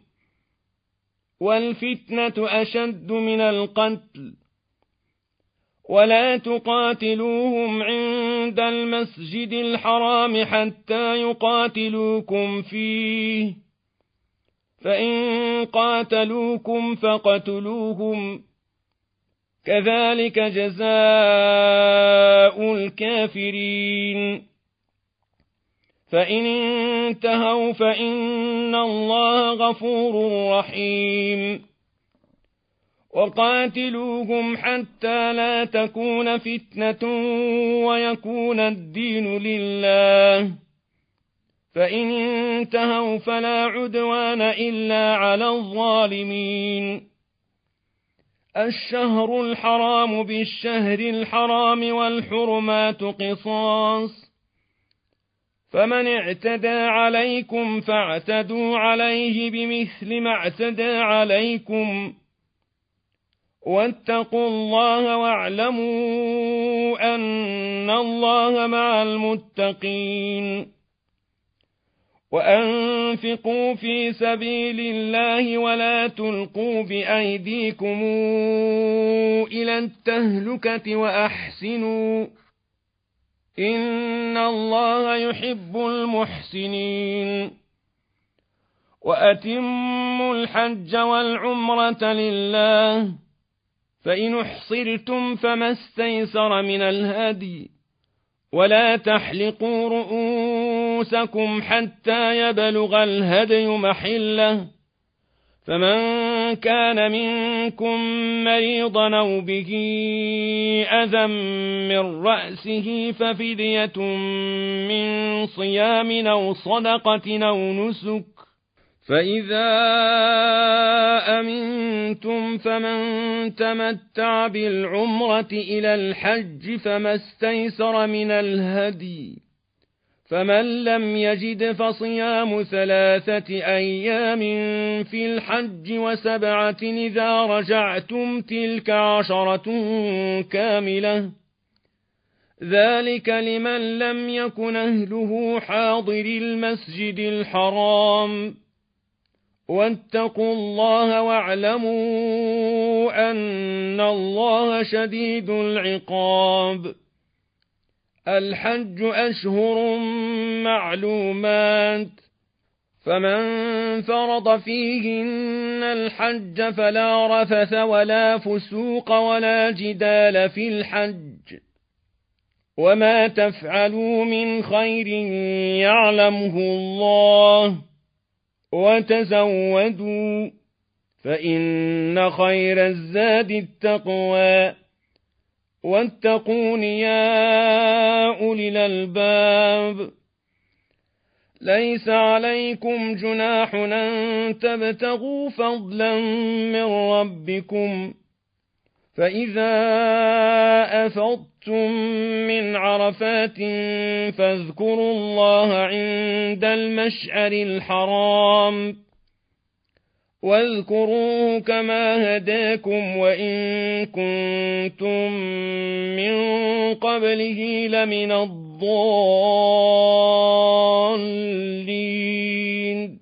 والفتنة أشد من القتل ولا تقاتلوهم عند المسجد الحرام حتى يقاتلوكم فيه فإن قاتلوكم فاقتلوهم كذلك جزاء الكافرين. فإن انتهوا فإن الله غفور رحيم. وقاتلوهم حتى لا تكون فتنة ويكون الدين لله فإن انتهوا فلا عدوان إلا على الظالمين. الشهر الحرام بالشهر الحرام والحرمات قصاص فمن اعتدى عليكم فاعتدوا عليه بمثل ما اعتدى عليكم واتقوا الله واعلموا أن الله مع المتقين. وأنفقوا في سبيل الله ولا تلقوا بأيديكم إلى التهلكة وأحسنوا إن الله يحب المحسنين. وأتموا الحج والعمرة لله فإن احصرتم فما استيسر من الهدي ولا تحلقوا رؤوسكم حتى يبلغ الهدي محله فمن كان منكم مريضا أو به أذى من رأسه ففدية من صيام أو صدقة أو نسك فإذا أمنتم فمن تمتع بالعمرة إلى الحج فما استيسر من الهدي فمن لم يجد فصيام 3 أيام في الحج و7 إذا رجعتم تلك 10 كاملة ذلك لمن لم يكن أهله حاضر المسجد الحرام واتقوا الله واعلموا أن الله شديد العقاب الحج أشهر معلومات فمن فرض فيهن الحج فلا رفث ولا فسوق ولا جدال في الحج وما تفعلوا من خير يعلمه الله وتزودوا فإن خير الزاد التقوى واتقون يا أولي الألباب ليس عليكم جناح أن تبتغوا فضلا من ربكم فإذا أفضتم من عرفات فاذكروا الله عند المشعر الحرام واذكروه كما هداكم وإن كنتم من قبله لمن الضالين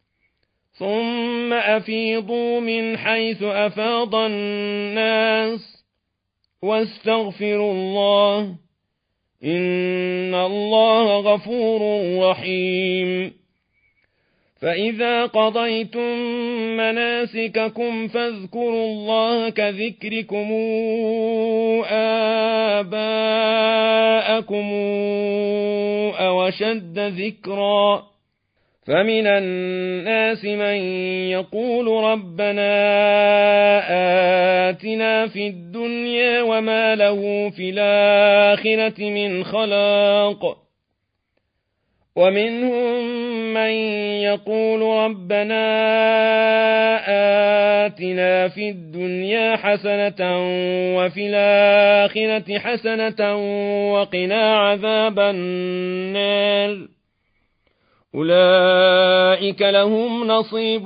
ثم أفيضوا من حيث أفاض الناس واستغفروا الله إن الله غفور رحيم فإذا قضيتم مناسككم فاذكروا الله كذكركم آباءكم أو أشد ذكرا فمن الناس من يقول ربنا آتنا في الدنيا وما له في الآخرة من خلاق ومنهم من يقول ربنا آتنا في الدنيا حسنة وفي الآخرة حسنة وقنا عذاب النار أولئك لهم نصيب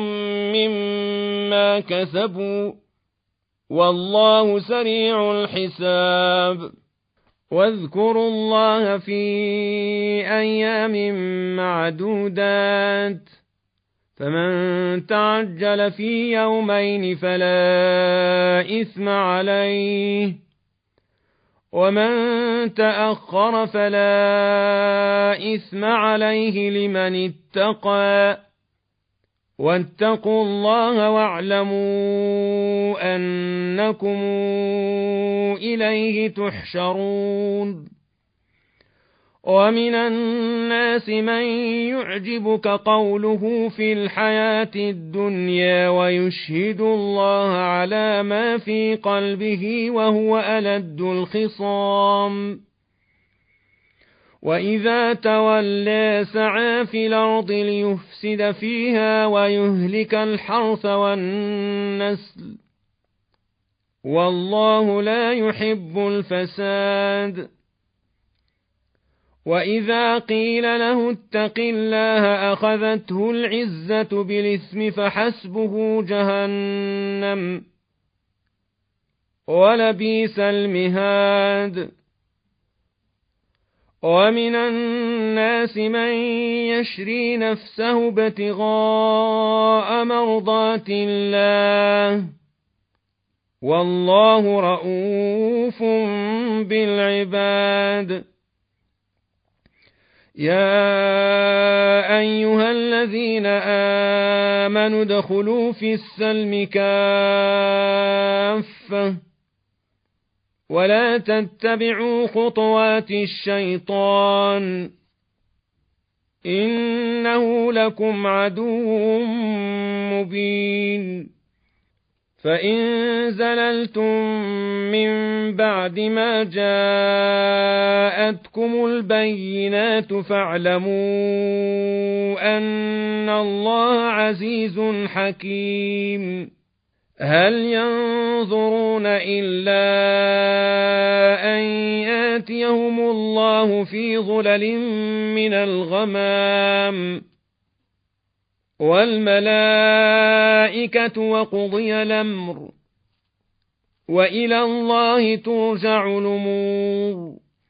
مما كسبوا والله سريع الحساب واذكروا الله في أيام معدودات فمن تعجل في يومين فلا إثم عليه ومن تأخر فلا إثم عليه لمن اتقى واتقوا الله واعلموا أنكم إليه تحشرون ومن الناس من يعجبك قوله في الحياة الدنيا ويشهد الله على ما في قلبه وهو ألد الخصام وإذا تولى سعى في الأرض ليفسد فيها ويهلك الحرث والنسل والله لا يحب الفساد وإذا قيل له اتق الله أخذته العزة بالإثم فحسبه جهنم ولبئس المهاد ومن الناس من يشري نفسه ابتغاء مرضات الله والله رؤوف بالعباد يا أيها الذين آمنوا ادخلوا في السلم كافة ولا تتبعوا خطوات الشيطان إنه لكم عدو مبين فإن زللتم من بعد ما جاءتكم البينات فاعلموا أن الله عزيز حكيم هل ينظرون إلا أن يأتيهم الله في ظلل من الغمام والملائكة وقضي الأمر وإلى الله ترجع الأمور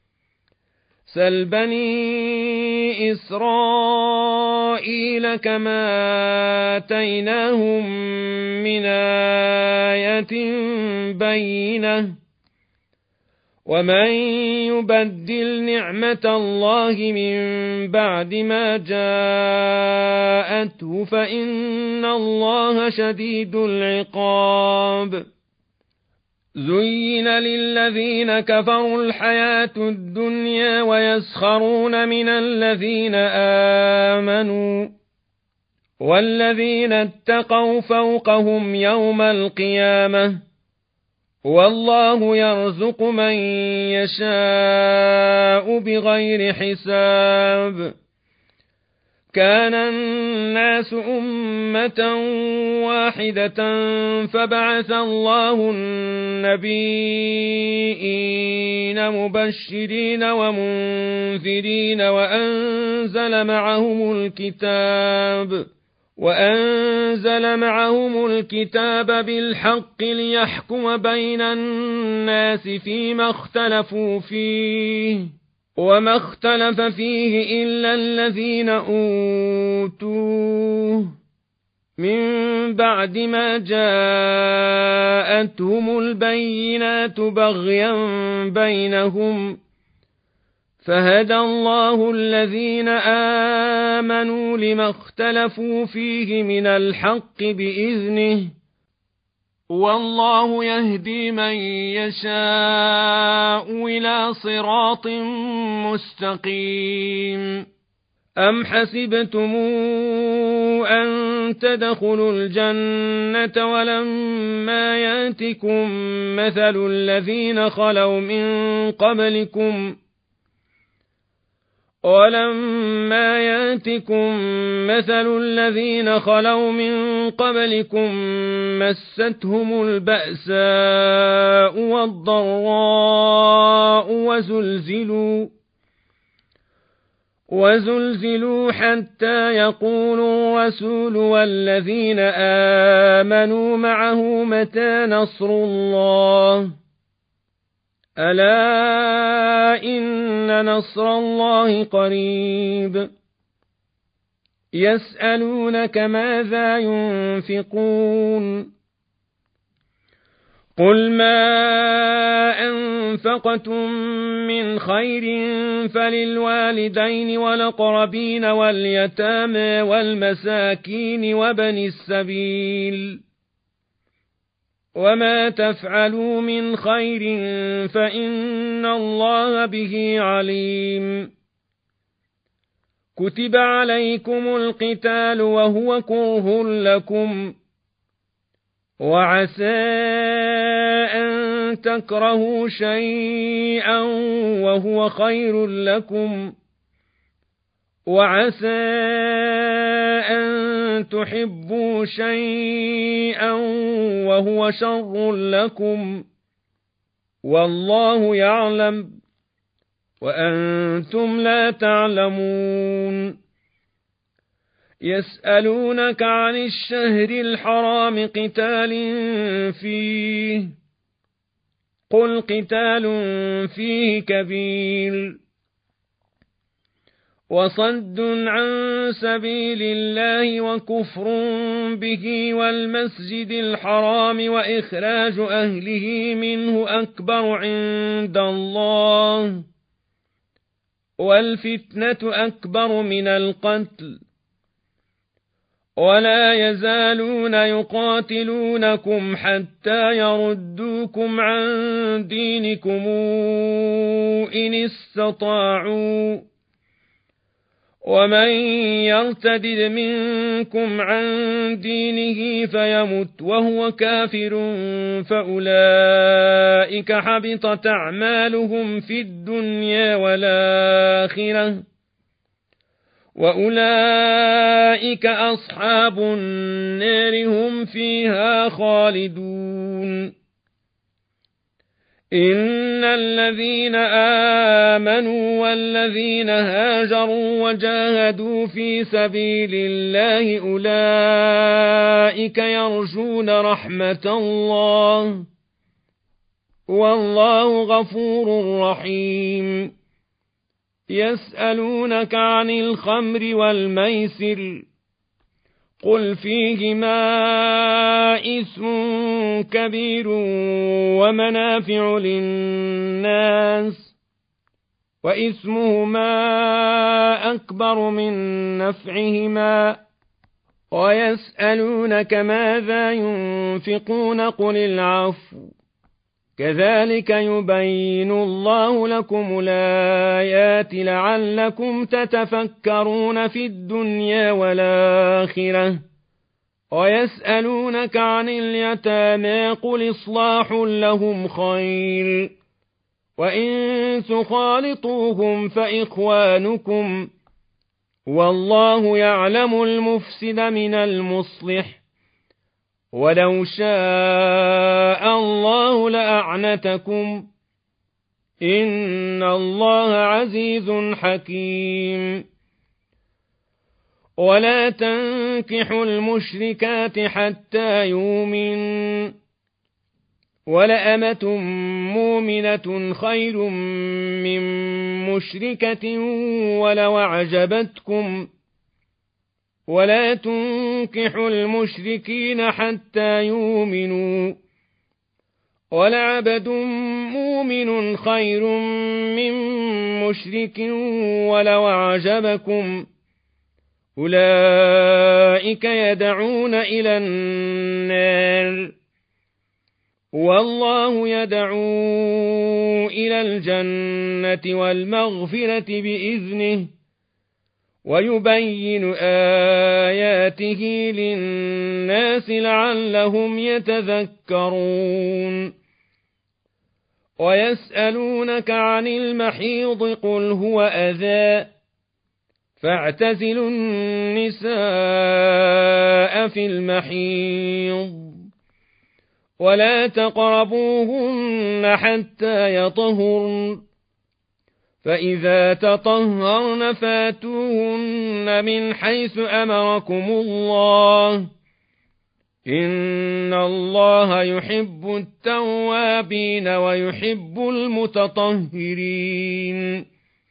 سل بني إسرائيل كما آتيناهم من آية بينة ومن يبدل نعمة الله من بعد ما جاءته فإن الله شديد العقاب زين للذين كفروا الحياة الدنيا ويسخرون من الذين آمنوا والذين اتقوا فوقهم يوم القيامة والله يرزق من يشاء بغير حساب كان الناس أمة واحدة فبعث الله النبيين مبشرين ومنذرين وأنزل معهم الكتاب بالحق ليحكم بين الناس فيما اختلفوا فيه وما اختلف فيه إلا الذين أوتوه من بعد ما جاءتهم البينات بغيا بينهم فهدى الله الذين آمنوا لما اختلفوا فيه من الحق بإذنه والله يهدي من يشاء إلى صراط مستقيم أم حسبتم أن تدخلوا الجنة ولما يأتكم مثل الذين خلوا من قبلكم مستهم البأساء والضراء وزلزلوا حتى يقول الرسول والذين آمنوا معه متى نصر الله ألا إن نصر الله قريب يسألونك ماذا ينفقون قل ما أنفقتم من خير فللوالدين والأقربين واليتامى والمساكين وابن السبيل وما تفعلوا من خير فإن الله به عليم كتب عليكم القتال وهو كره لكم وعسى أن تكرهوا شيئا وهو خير لكم وعسى أن تحبوا شيئا وهو شر لكم والله يعلم وأنتم لا تعلمون يسألونك عن الشهر الحرام قتال فيه قل قتال فيه كبير وصد عن سبيل الله وكفر به والمسجد الحرام وإخراج أهله منه أكبر عند الله والفتنة أكبر من القتل ولا يزالون يقاتلونكم حتى يردوكم عن دينكم إن استطاعوا ومن يرتد منكم عن دينه فيمت وهو كافر فأولئك حبطت أعمالهم في الدنيا والآخرة وأولئك أصحاب النار هم فيها خالدون إن الذين آمنوا والذين هاجروا وجاهدوا في سبيل الله أولئك يرجون رحمة الله والله غفور رحيم يسألونك عن الخمر والميسر قل فيهما إثم كبير ومنافع للناس وإثمهما أكبر من نفعهما ويسألونك ماذا ينفقون قل العفو كذلك يبين الله لكم الآيات لعلكم تتفكرون في الدنيا والآخرة ويسألونك عن اليتامى قل إصلاح لهم خير وإن تخالطوهم فإخوانكم والله يعلم المفسد من المصلح ولو شاء الله لأعنتكم إن الله عزيز حكيم ولا تنكحوا المشركات حتى يؤمنوا ولأمة مؤمنة خير من مشركة ولو أعجبتكم ولا تنكحوا المشركين حتى يؤمنوا ولعبد مؤمن خير من مشرك ولو أعجبكم أولئك يدعون إلى النار والله يدعو إلى الجنة والمغفرة بإذنه ويبين آياته للناس لعلهم يتذكرون ويسألونك عن المحيض قل هو أذى فاعتزلوا النساء في المحيض ولا تقربوهن حتى يطهرن فإذا تطهرن فاتوهن من حيث أمركم الله إن الله يحب التوابين ويحب المتطهرين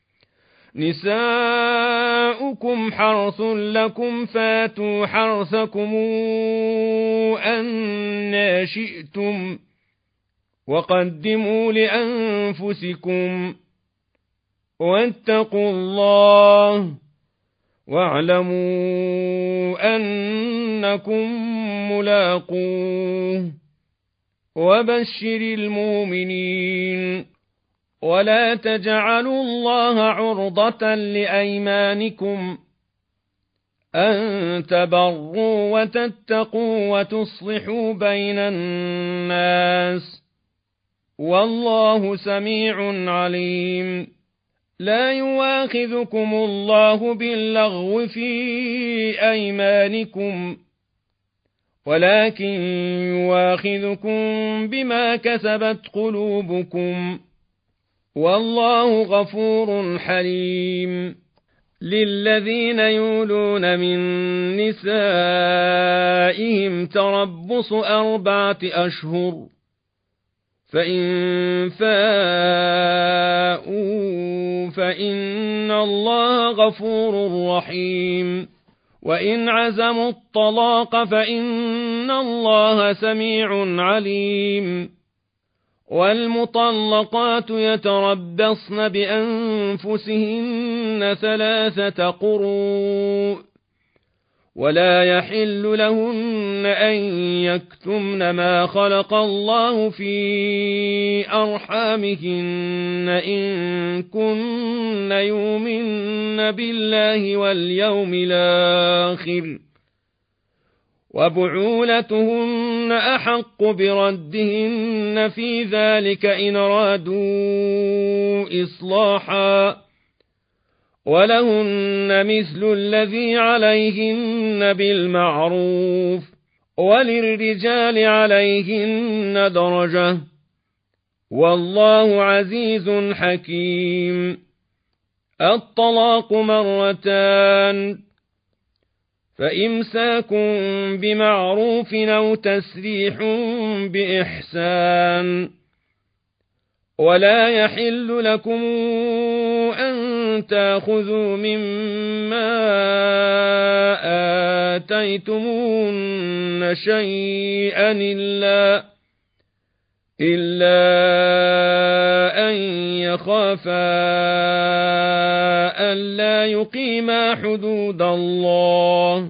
نساؤكم حرث لكم فاتوا حرثكم أنى شئتم وقدموا لأنفسكم واتقوا الله واعلموا أنكم ملاقوه وبشر المؤمنين ولا تجعلوا الله عرضة لأيمانكم أن تبروا وتتقوا وتصلحوا بين الناس والله سميع عليم لا يواخذكم الله باللغو في أيمانكم ولكن يواخذكم بما كسبت قلوبكم والله غفور حليم للذين يولون من نسائهم تربص 4 أشهر فإن فاءوا فإن الله غفور رحيم وإن عزموا الطلاق فإن الله سميع عليم والمطلقات يتربصن بأنفسهن 3 قروء ولا يحل لهن أن يكتمن ما خلق الله في أرحامهن إن كن يؤمن بالله واليوم الآخر وبعولتهن أحق بردهن في ذلك إن أرادوا إصلاحا ولهن مثل الذي عليهن بالمعروف وللرجال عليهن درجة والله عزيز حكيم الطلاق 2 فإمساك بمعروف أو تسريح بإحسان ولا يحل لكم أن تأخذوا مما آتيتموهن شيئا إلا أن يخافا ألا يقيما حدود الله،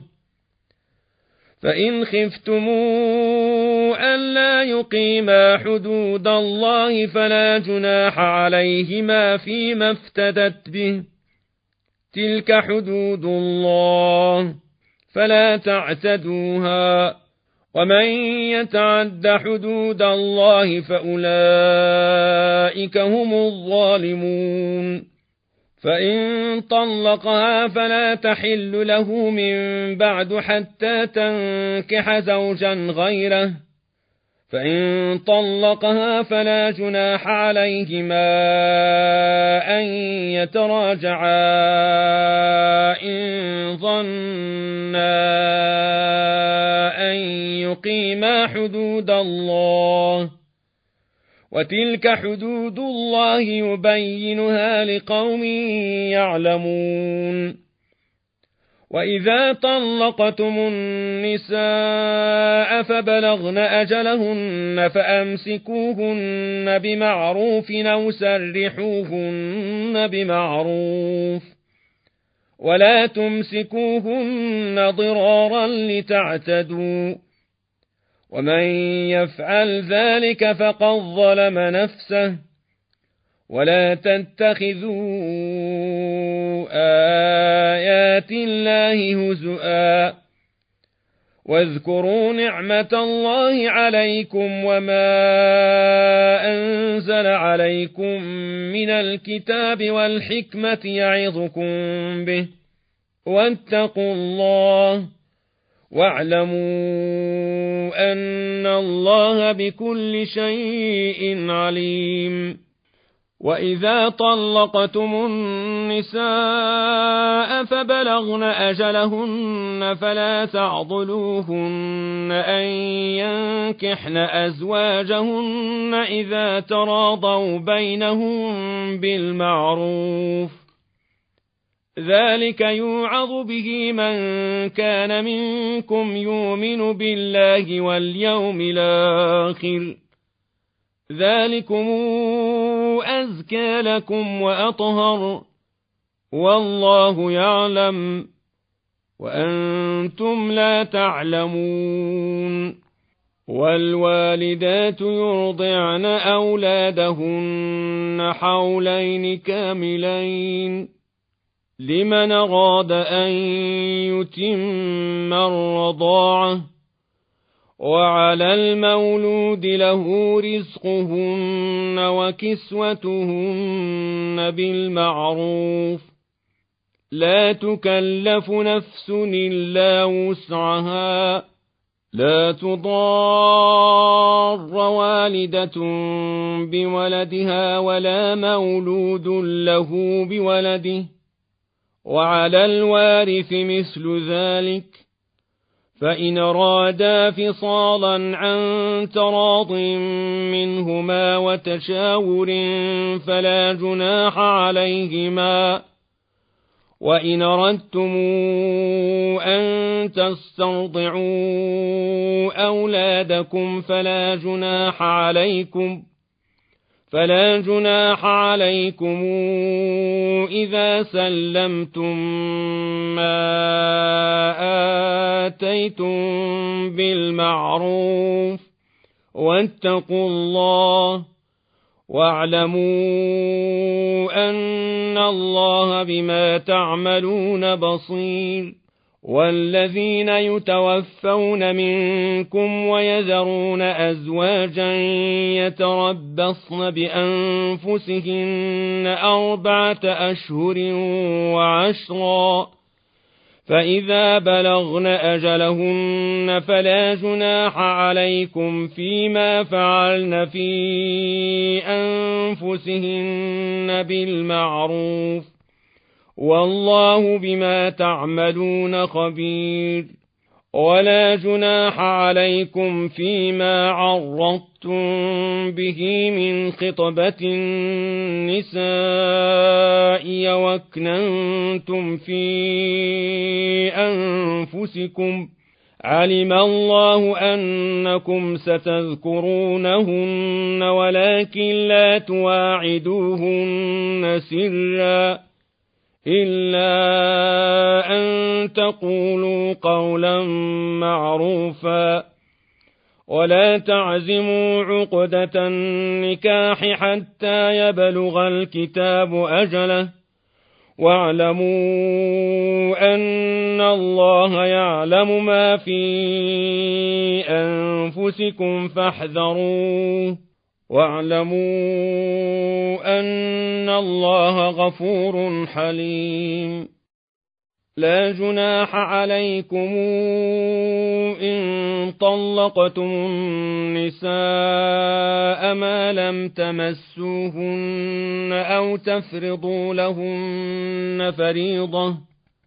فإن خفتموا ألا يقيما حدود الله فلا جناح عليهما فيما افتدت به، تلك حدود الله فلا تعتدوها، ومن يتعد حدود الله فأولئك هم الظالمون. فإن طلقها فلا تحل له من بعد حتى تنكح زوجا غيره، فإن طلقها فلا جناح عليهما أن يتراجعا إن ظنا أن يقيما حدود الله، وتلك حدود الله يبينها لقوم يعلمون. وإذا طلقتم النساء فبلغن أجلهن فأمسكوهن بمعروف أو سرحوهن بمعروف، ولا تمسكوهن ضرارا لتعتدوا، ومن يفعل ذلك فقد ظلم نفسه. ولا تتخذوا آيات الله هزؤا، واذكروا نعمة الله عليكم وما أنزل عليكم من الكتاب والحكمة يعظكم به، واتقوا الله واعلموا أن الله بكل شيء عليم. وإذا طلقتم النساء فبلغن أجلهن فلا تعضلوهن أن ينكحن أزواجهن إذا تراضوا بينهم بالمعروف، ذلك يوعظ به من كان منكم يؤمن بالله واليوم الآخر، ذلكم أزكى لكم وأطهر، والله يعلم وأنتم لا تعلمون. والوالدات يرضعن أولادهن حولين كاملين لمن أراد أن يتم الرضاعة، وعلى المولود له رزقهن وكسوتهن بالمعروف، لا تكلف نفس إلا وسعها، لا تضار والدة بولدها ولا مولود له بولده، وعلى الوارث مثل ذلك، فإن أرادا فصالا عن تراض منهما وتشاور فلا جناح عليهما. وإن أردتم أن تسترضعوا أولادكم فلا جناح عليكم إذا سلمتم ما آتيتم بالمعروف، واتقوا الله واعلموا أن الله بما تعملون بصير. والذين يتوفون منكم ويذرون أزواجا يتربصن بأنفسهن 4 أشهر وعشرا، فإذا بلغن أجلهن فلا جناح عليكم فيما فعلن في أنفسهن بالمعروف، والله بما تعملون خبير. ولا جناح عليكم فيما عرضتم به من خطبة النساء وأكننتم في أنفسكم علم الله أنكم ستذكرونهن ولكن لا تواعدوهن سرا إلا أن تقولوا قولا معروفا ولا تعزموا عقدة النكاح حتى يبلغ الكتاب أجله واعلموا أن الله يعلم ما في أنفسكم فاحذروه واعلموا أن الله غفور حليم لا جناح عليكم إن طلقتم النساء ما لم تمسوهن أو تفرضوا لهن فريضة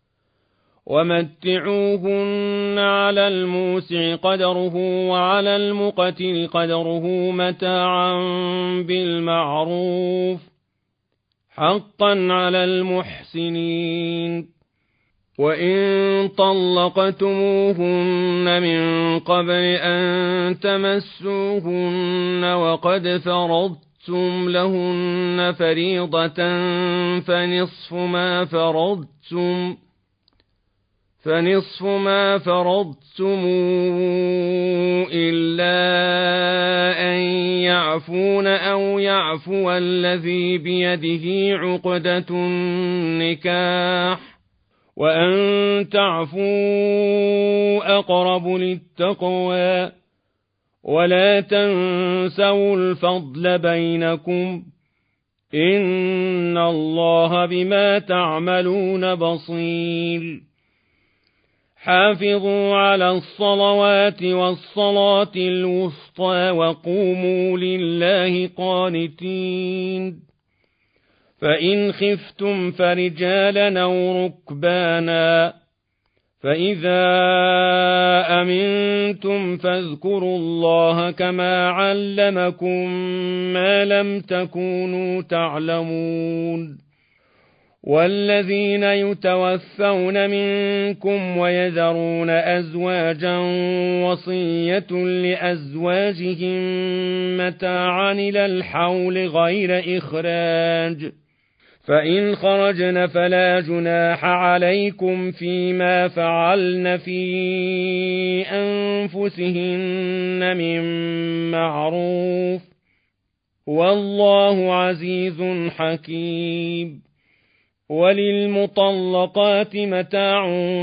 ومتعوهن على الموسع قدره وعلى المقتر قدره متاعا بالمعروف حقا على المحسنين وإن طلقتموهن من قبل أن تمسوهن وقد فرضتم لهن فريضة فنصف ما فرضتم إلا أن يعفون أو يعفو الذي بيده عقدة النكاح وأن تعفوا أقرب للتقوى ولا تنسوا الفضل بينكم إن الله بما تعملون بصير حافظوا على الصلوات والصلاة الوسطى وقوموا لله قانتين فإن خفتم فرجالا أو ركبانا فإذا أمنتم فاذكروا الله كما علمكم ما لم تكونوا تعلمون والذين يتوفون منكم ويذرون أزواجا وصية لأزواجهم متاعا إلى الحول غير إخراج فإن خرجن فلا جناح عليكم فيما فعلن في أنفسهن من معروف والله عزيز حكيم وللمطلقات متاع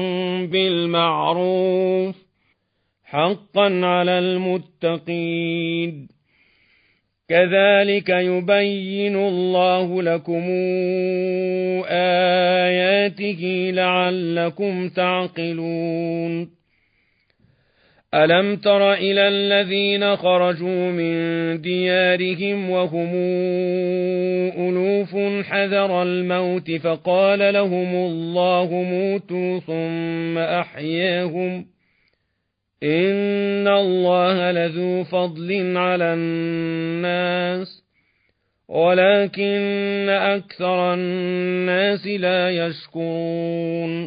بالمعروف حقا على المتقين كذلك يبين الله لكم آياته لعلكم تعقلون ألم تر إلى الذين خرجوا من ديارهم وهم ألوف حذر الموت فقال لهم الله موتوا ثم أحياهم إن الله لذو فضل على الناس ولكن أكثر الناس لا يشكرون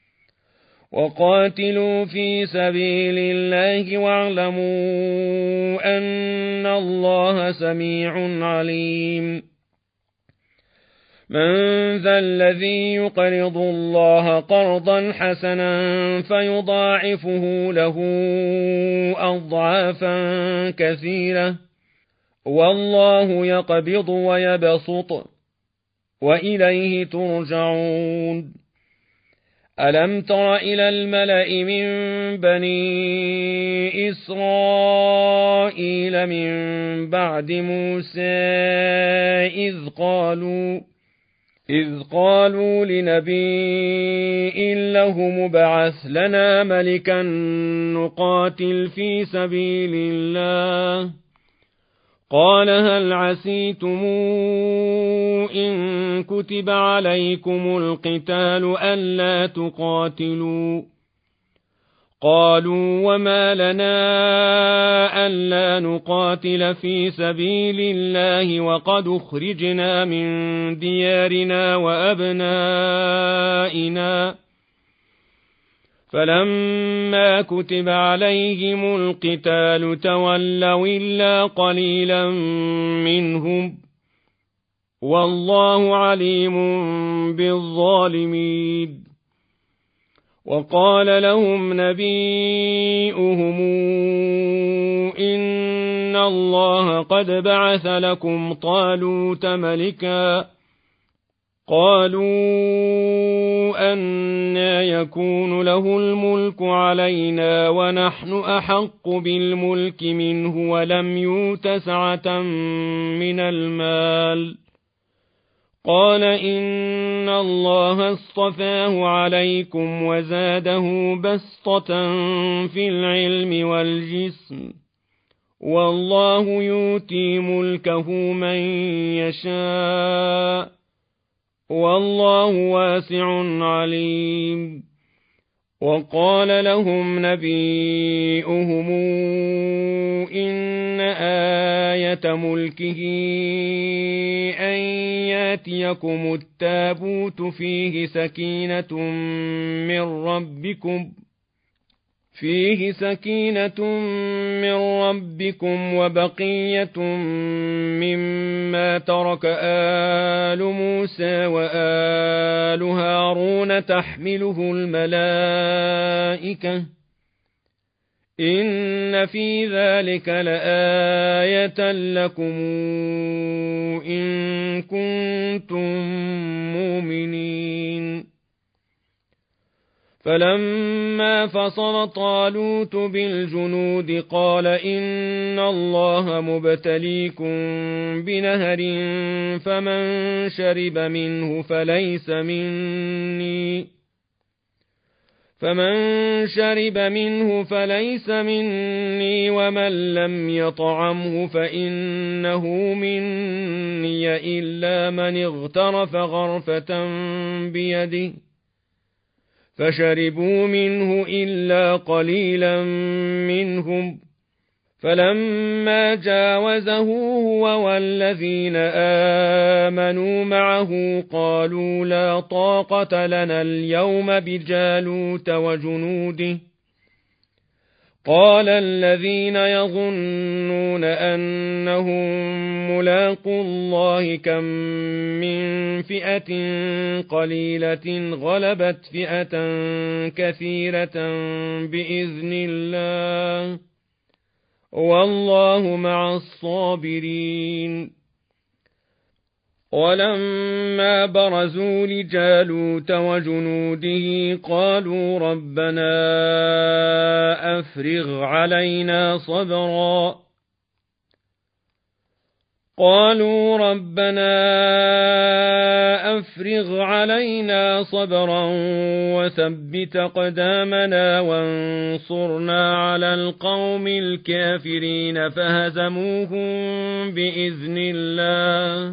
وقاتلوا في سبيل الله واعلموا أن الله سميع عليم من ذا الذي يقرض الله قرضا حسنا فيضاعفه له أضعافا كثيرة والله يقبض ويبسط وإليه ترجعون ألم تر إلى الملأ من بني إسرائيل من بعد موسى إذ قالوا لنبي له مبعث لنا ملكا نقاتل في سبيل الله قال هل عسيتم إن كتب عليكم القتال ألا تقاتلوا قالوا وما لنا ألا نقاتل في سبيل الله وقد أخرجنا من ديارنا وأبنائنا فلما كتب عليهم القتال تولوا إلا قليلا منهم والله عليم بالظالمين وقال لهم نبيؤهم إن الله قد بعث لكم طالوت ملكا قالوا أنى يكون له الملك علينا ونحن أحق بالملك منه ولم يؤت سعة من المال قال إن الله اصطفاه عليكم وزاده بسطة في العلم والجسم والله يؤتي ملكه من يشاء والله واسع عليم وقال لهم نبيؤهم إن آية ملكه أن ياتيكم التابوت فيه سكينة من ربكم وبقية مما ترك آل موسى وآل هارون تحمله الملائكة إن في ذلك لآية لكم إن كنتم مؤمنين فلما فصل طالوت بالجنود قال إن الله مبتليكم بنهر فمن شرب منه فليس مني ومن لم يطعمه فإنه مني إلا من اغترف غرفة بيده فشربوا منه إلا قليلا منهم فلما جاوزه هو والذين آمنوا معه قالوا لا طاقة لنا اليوم بجالوت وجنوده قال الذين يظنون أنهم ملاقو الله كم من فئة قليلة غلبت فئة كثيرة بإذن الله والله مع الصابرين ولما برزوا لجالوت وجنوده قالوا ربنا أفرغ علينا صبرا وثبت أقدامنا وانصرنا على القوم الكافرين فهزموهم بإذن الله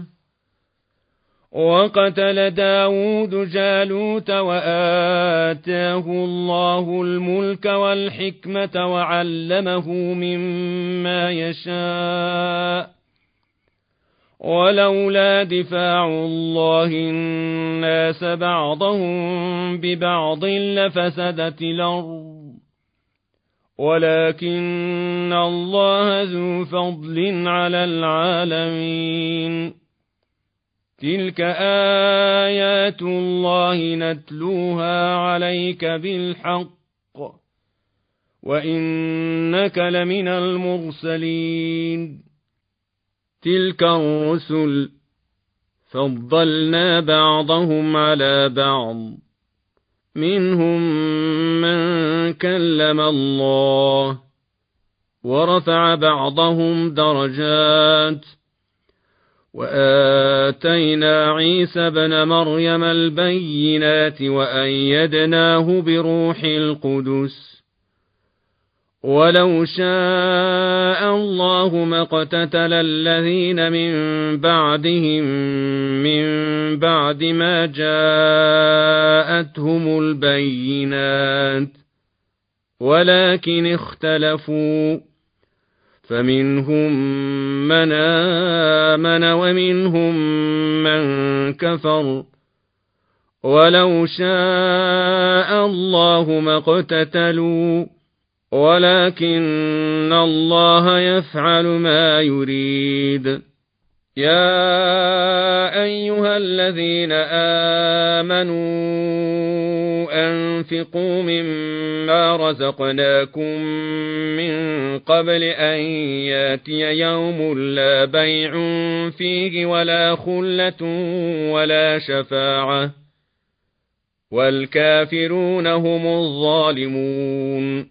وقتل داود جالوت وآتاه الله الملك والحكمة وعلمه مما يشاء ولولا دفاع الله الناس بعضهم ببعض لفسدت الأرض ولكن الله ذو فضل على العالمين تلك آيات الله نتلوها عليك بالحق وإنك لمن المرسلين تلك الرسل فضلنا بعضهم على بعض منهم من كلم الله ورفع بعضهم درجات وآتينا عيسى ابن مريم البينات وأيدناه بروح القدس ولو شاء الله ما اقتتل الذين من بعدهم من بعد ما جاءتهم البينات ولكن اختلفوا فمنهم من آمن ومنهم من كفر ولو شاء الله ما اقتتلوا ولكن الله يفعل ما يريد. يا أيها الذين آمنوا أنفقوا مما رزقناكم من قبل أن ياتي يوم لا بيع فيه ولا خلة ولا شفاعة والكافرون هم الظالمون.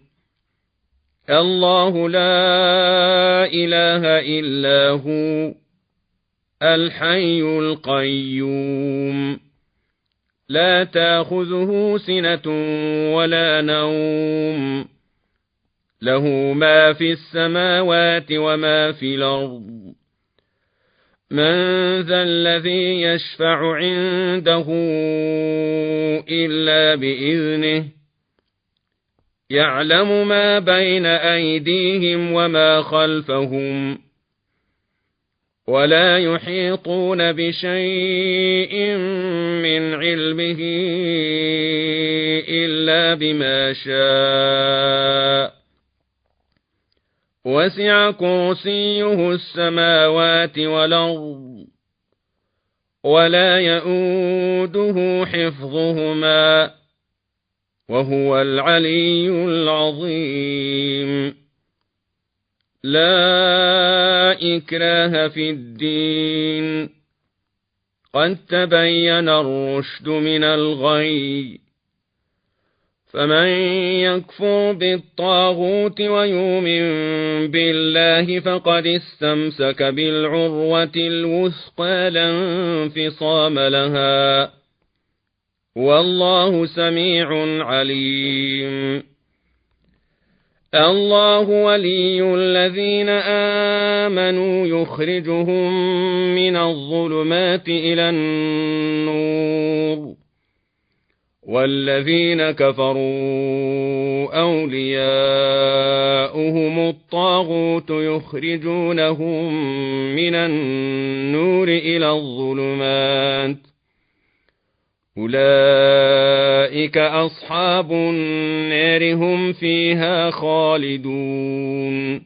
الله لا إله إلا هو الحي القيوم لا تأخذه سنة ولا نوم له ما في السماوات وما في الأرض. من ذا الذي يشفع عنده إلا بإذنه يعلم ما بين أيديهم وما خلفهم ولا يحيطون بشيء من علمه إلا بما شاء وسع كرسيه السماوات والأرض ولا يئوده حفظهما وهو العلي العظيم. لا إكراه في الدين قد تبين الرشد من الغي فمن يكفر بالطاغوت ويؤمن بالله فقد استمسك بالعروة الوثقى لا انفصام لها والله سميع عليم. الله ولي الذين آمنوا يخرجهم من الظلمات إلى النور والذين كفروا أولياؤهم الطاغوت يخرجونهم من النور إلى الظلمات أولئك أصحاب النار هم فيها خالدون.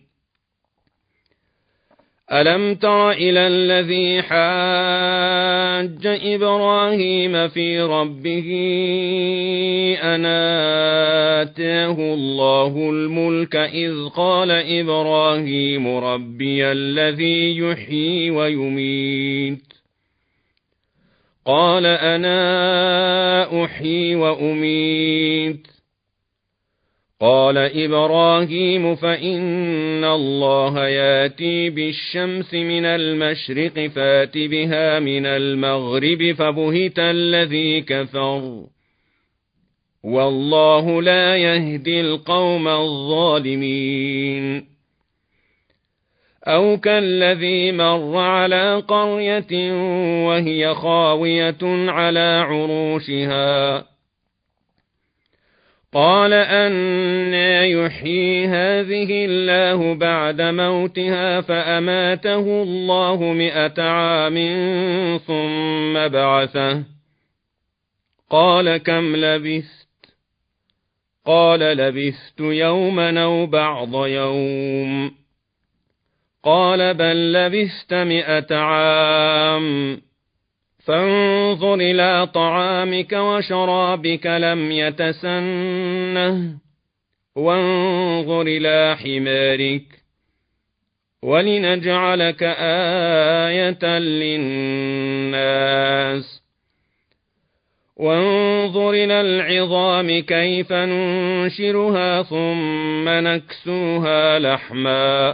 ألم تر إلى الذي حاج إبراهيم في ربه أن آتاه الله الملك إذ قال إبراهيم ربي الذي يحيي ويميت قال أنا أحيي وأميت قال إبراهيم فإن الله ياتي بالشمس من المشرق فات بها من المغرب فبهت الذي كفر والله لا يهدي القوم الظالمين. أو كالذي مر على قرية وهي خاوية على عروشها قال أنى يحيي هذه الله بعد موتها فأماته الله 100 عام ثم بعثه قال كم لبثت قال لبثت يوما أو بعض يوم قال بل لبثت 100 عام فانظر إلى طعامك وشرابك لم يتسنه وانظر إلى حمارك ولنجعلك آية للناس وانظر إلى العظام كيف ننشرها ثم نكسوها لحما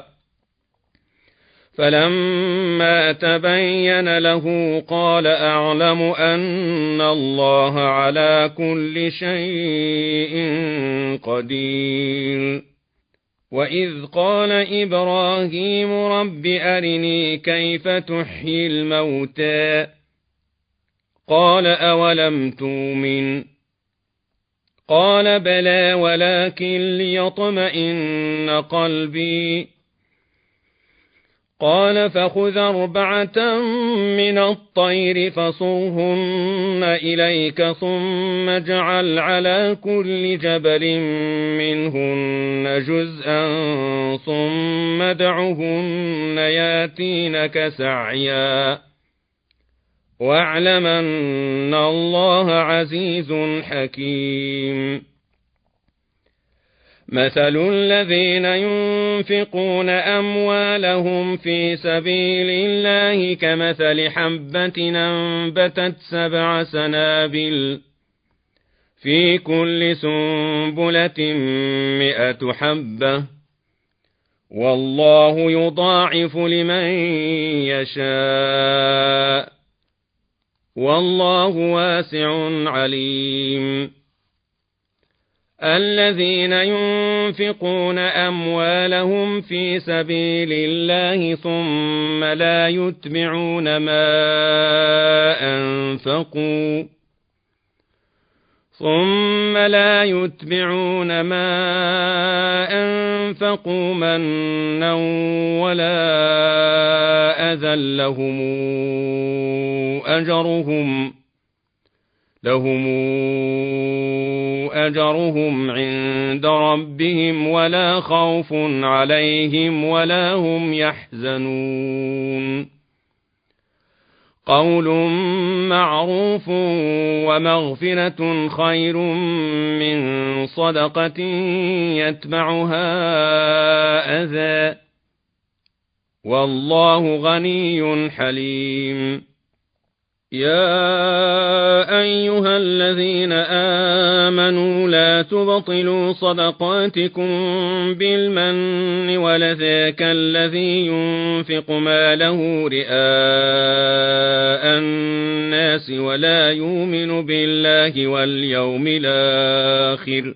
فلما تبين له قال أعلم أن الله على كل شيء قدير. وإذ قال إبراهيم رب أرني كيف تحيي الموتى قال أولم تؤمن قال بلى ولكن ليطمئن قلبي. قال فخذ 4 من الطير فصرهن إليك ثم اجعل على كل جبل منهن جزءا ثم ادعهن ياتينك سعيا واعلم أن الله عزيز حكيم. مثل الذين ينفقون أموالهم في سبيل الله كمثل حبة أنبتت 7 سنابل في كل سنبلة 100 حبة والله يضاعف لمن يشاء والله واسع عليم. الذين ينفقون أموالهم في سبيل الله ثم لا يتبعون ما أنفقوا منا ولا أذى لهم أجرهم عند ربهم ولا خوف عليهم ولا هم يحزنون. قول معروف ومغفرة خير من صدقة يتبعها أذى والله غني حليم. يا أيها الذين آمنوا لا تبطلوا صدقاتكم بالمن والأذى كالذي ينفق ماله رئاء الناس ولا يؤمن بالله واليوم الآخر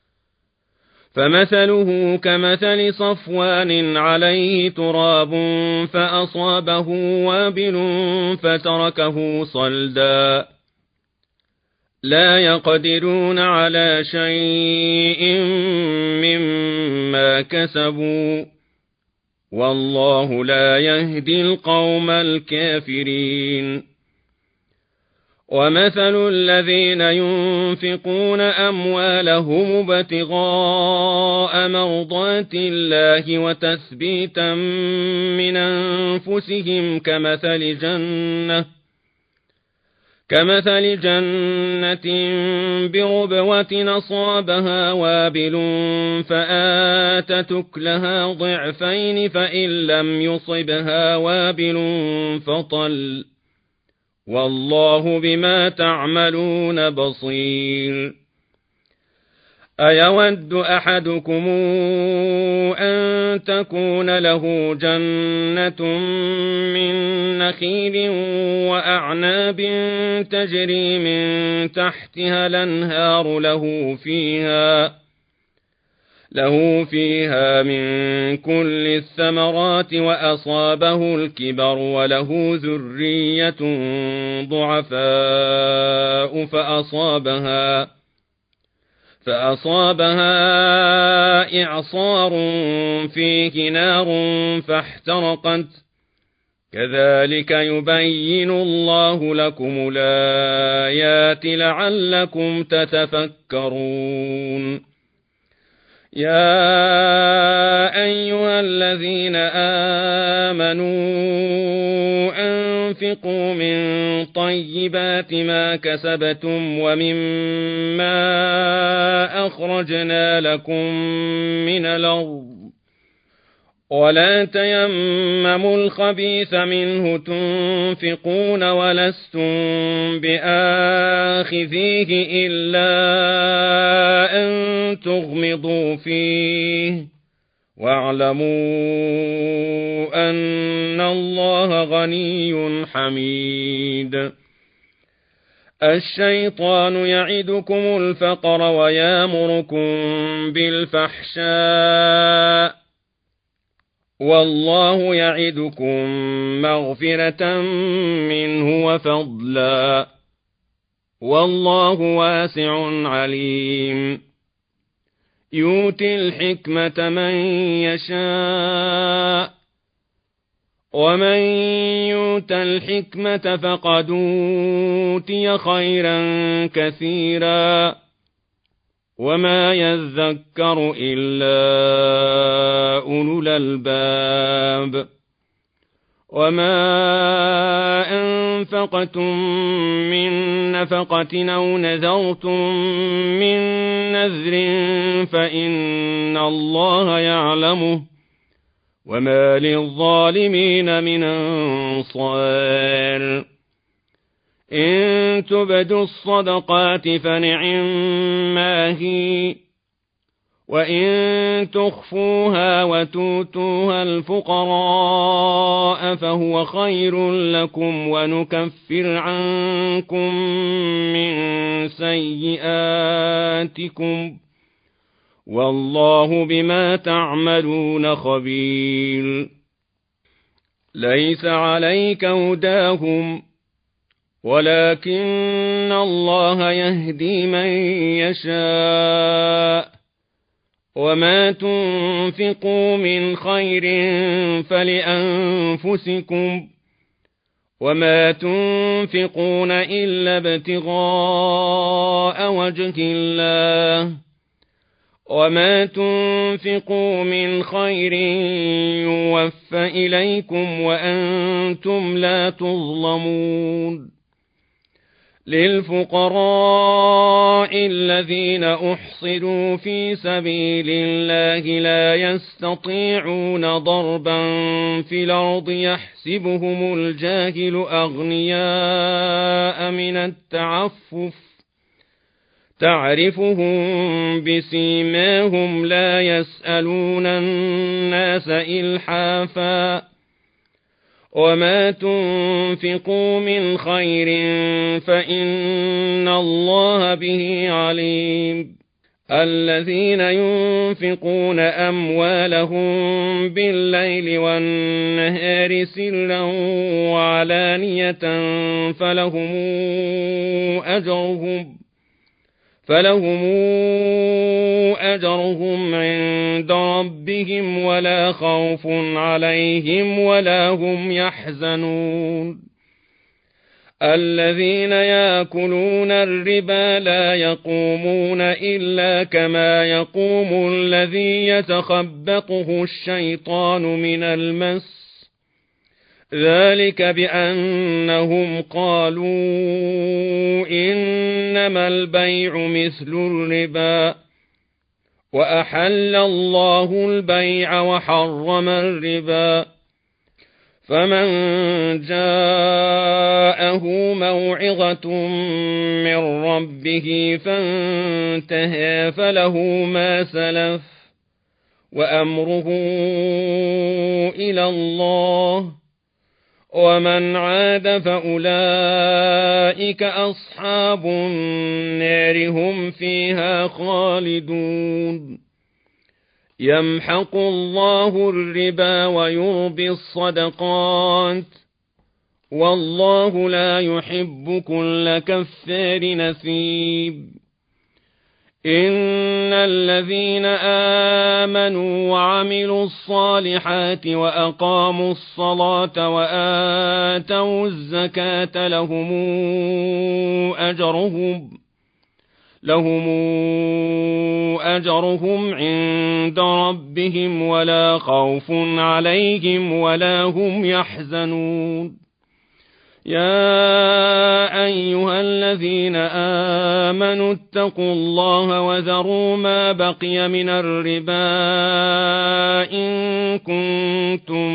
فمثله كمثل صفوان عليه تراب فأصابه وابل فتركه صلدا لا يقدرون على شيء مما كسبوا والله لا يهدي القوم الكافرين. ومثل الذين ينفقون أموالهم ابتغاء مرضات الله وتثبيتا من أنفسهم كمثل جنة بربوة أصابها وابل فآتت أكلها ضعفين فإن لم يصبها وابل فطل والله بما تعملون بصير. أيود أحدكم أن تكون له جنة من نخيل وأعناب تجري من تحتها الأنهار له فيها من كل الثمرات وأصابه الكبر وله ذرية ضعفاء فأصابها إعصار فيه نار فاحترقت كذلك يبين الله لكم الآيات لعلكم تتفكرون. يا أيها الذين آمنوا أنفقوا من طيبات ما كسبتم ومما أخرجنا لكم من الأرض ولا تيمموا الخبيث منه تنفقون ولستم بآخذيه إلا أن تغمضوا فيه واعلموا أن الله غني حميد. الشيطان يعدكم الفقر ويأمركم بالفحشاء والله يعدكم مغفرة منه وفضلا والله واسع عليم يؤتي الحكمة من يشاء ومن يؤت الحكمة فقد أوتي خيرا كثيرا وما يذكر إلا أولو الألباب وما أنفقتم من نفقة أو نذرتم من نذر فإن الله يعلمه وما للظالمين من أنصار إن تبدوا الصدقات فنعما هي وإن تخفوها وتؤتوها الفقراء فهو خير لكم ونكفر عنكم من سيئاتكم والله بما تعملون خبير ليس عليك هداهم ولكن الله يهدي من يشاء وما تنفقوا من خير فلأنفسكم وما تنفقون إلا ابتغاء وجه الله وما تنفقوا من خير يوفى إليكم وأنتم لا تظلمون للفقراء الذين أحصروا في سبيل الله لا يستطيعون ضربا في الأرض يحسبهم الجاهل أغنياء من التعفف تعرفهم بسيماهم لا يسألون الناس إلحافا وما تنفقوا من خير فإن الله به عليم الذين ينفقون أموالهم بالليل والنهار سرا وعلانية فلهم أجرهم عند ربهم ولا خوف عليهم ولا هم يحزنون الذين يأكلون الربا لا يقومون إلا كما يقوم الذي يتخبطه الشيطان من المس ذلك بأنهم قالوا إنما البيع مثل الربا وأحل الله البيع وحرم الربا فمن جاءه موعظة من ربه فانتهى فله ما سلف وأمره إلى الله ومن عاد فأولئك أصحاب النار هم فيها خالدون يمحق الله الربا ويربي الصدقات والله لا يحب كل كفار نثيب إن الذين آمنوا وعملوا الصالحات وأقاموا الصلاة وآتوا الزكاة لهم أجرهم عند ربهم ولا خوف عليهم ولا هم يحزنون يا أيها الذين آمنوا اتقوا الله وذروا ما بقي من الربا إن كنتم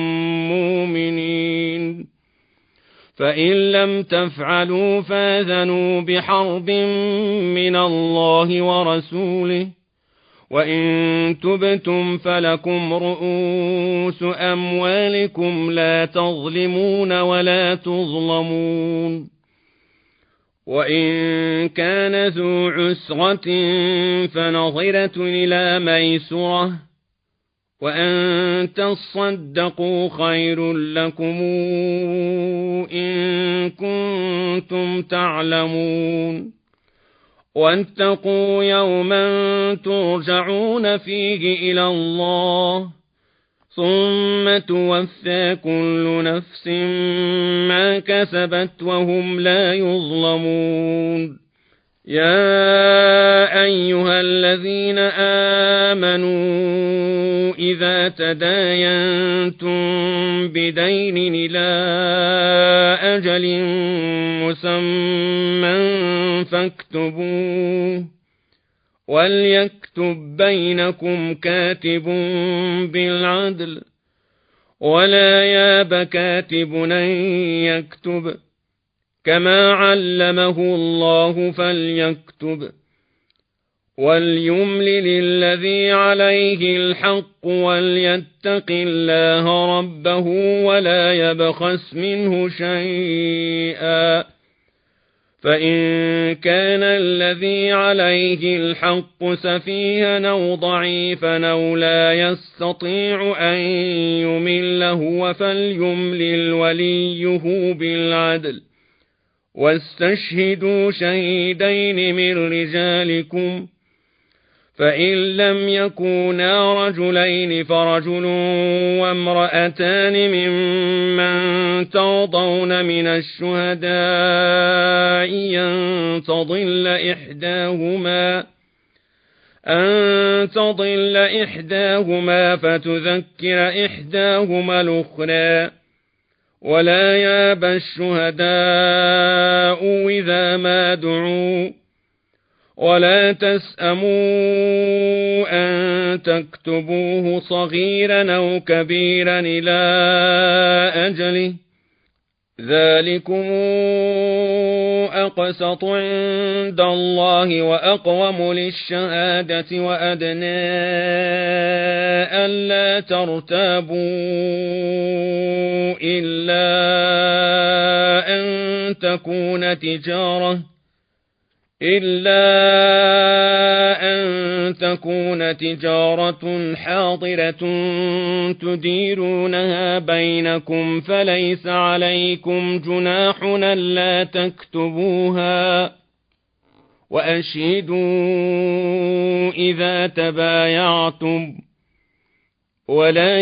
مؤمنين فإن لم تفعلوا فاذنوا بحرب من الله ورسوله وإن تبتم فلكم رؤوس أموالكم لا تظلمون ولا تظلمون وإن كان ذو عسرة فنظرة إلى ميسرة وأن تصدقوا خير لكم إن كنتم تعلمون واتقوا يوما ترجعون فيه إلى الله ثم توفى كل نفس ما كسبت وهم لا يظلمون يا أيها الذين آمنوا إذا تداينتم بدين إلى أجل مسمى فاكتبوه وليكتب بينكم كاتب بالعدل ولا ياب كاتب أن يكتب كما علمه الله فليكتب وليملل الذي عليه الحق وليتق الله ربه ولا يبخس منه شيئا فإن كان الذي عليه الحق سفيها أو ضعيفا أو لا يستطيع أن يمل هو فليملل وليه بالعدل واستشهدوا شهيدين من رجالكم فإن لم يكونا رجلين فرجل وامرأتان ممن ترضون من الشهداء أن تضل إحداهما فتذكر إحداهما الأخرى ولا ياب الشهداء إذا ما دعوا ولا تسأموا أن تكتبوه صغيرا أو كبيرا إلى أجله ذلكم أقسط عند الله وأقوم للشهادة وأدنى ألا ترتابوا إلا أن تكون تجارة حاضرة تديرونها بينكم فليس عليكم جناح ألا تكتبوها وأشهدوا إذا تبايعتم ولا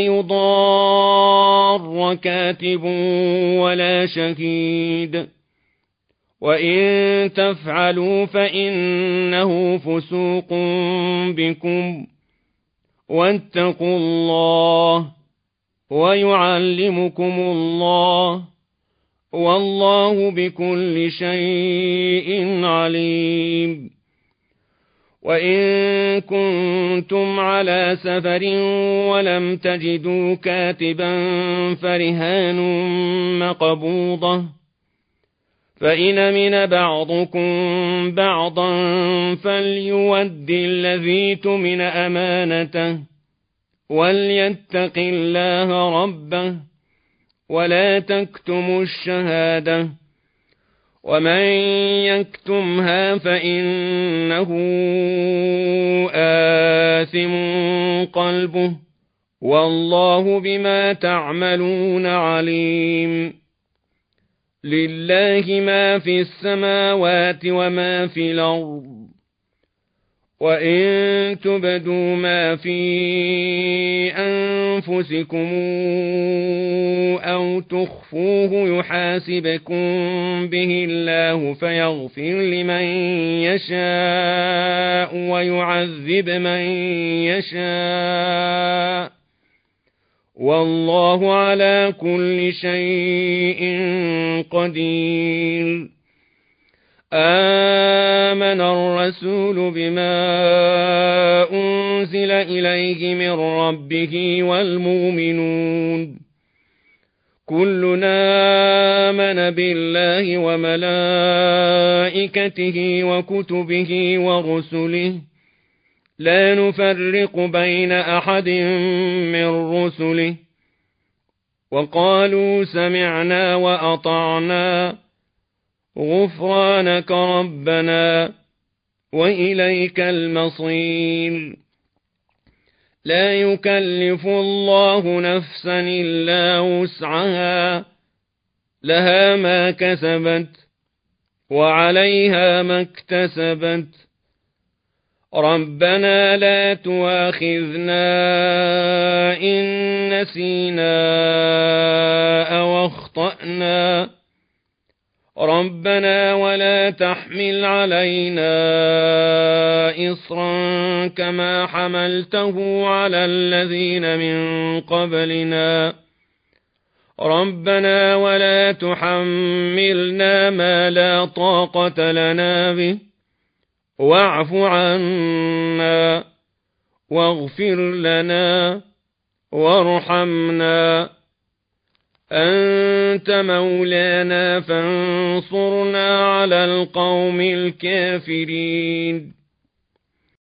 يضار كاتب ولا شهيد وإن تفعلوا فإنه فسوق بكم واتقوا الله ويعلمكم الله والله بكل شيء عليم وإن كنتم على سفر ولم تجدوا كاتبا فرهان مقبوضة فإن أمن بعضكم بعضا فليؤد الذي اؤتمن أمانته وليتق الله ربه ولا تكتموا الشهادة ومن يكتمها فإنه آثم قلبه والله بما تعملون عليم لله ما في السماوات وما في الأرض وإن تبدوا ما في أنفسكم أو تخفوه يحاسبكم به الله فيغفر لمن يشاء ويعذب من يشاء والله على كل شيء قدير آمن الرسول بما أنزل إليه من ربه والمؤمنون كلنا آمن بالله وملائكته وكتبه ورسله لا نفرق بين أحد من رسله وقالوا سمعنا وأطعنا غفرانك ربنا وإليك المصير لا يكلف الله نفسا إلا وسعها، لها ما كسبت وعليها ما اكتسبت. ربنا لا تؤاخذنا إن نسينا أو أخطأنا، ربنا ولا تحمل علينا إصرا كما حملته على الذين من قبلنا، ربنا ولا تحملنا ما لا طاقة لنا به، واعف عنا واغفر لنا وارحمنا، أنت مولانا فانصرنا على القوم الكافرين.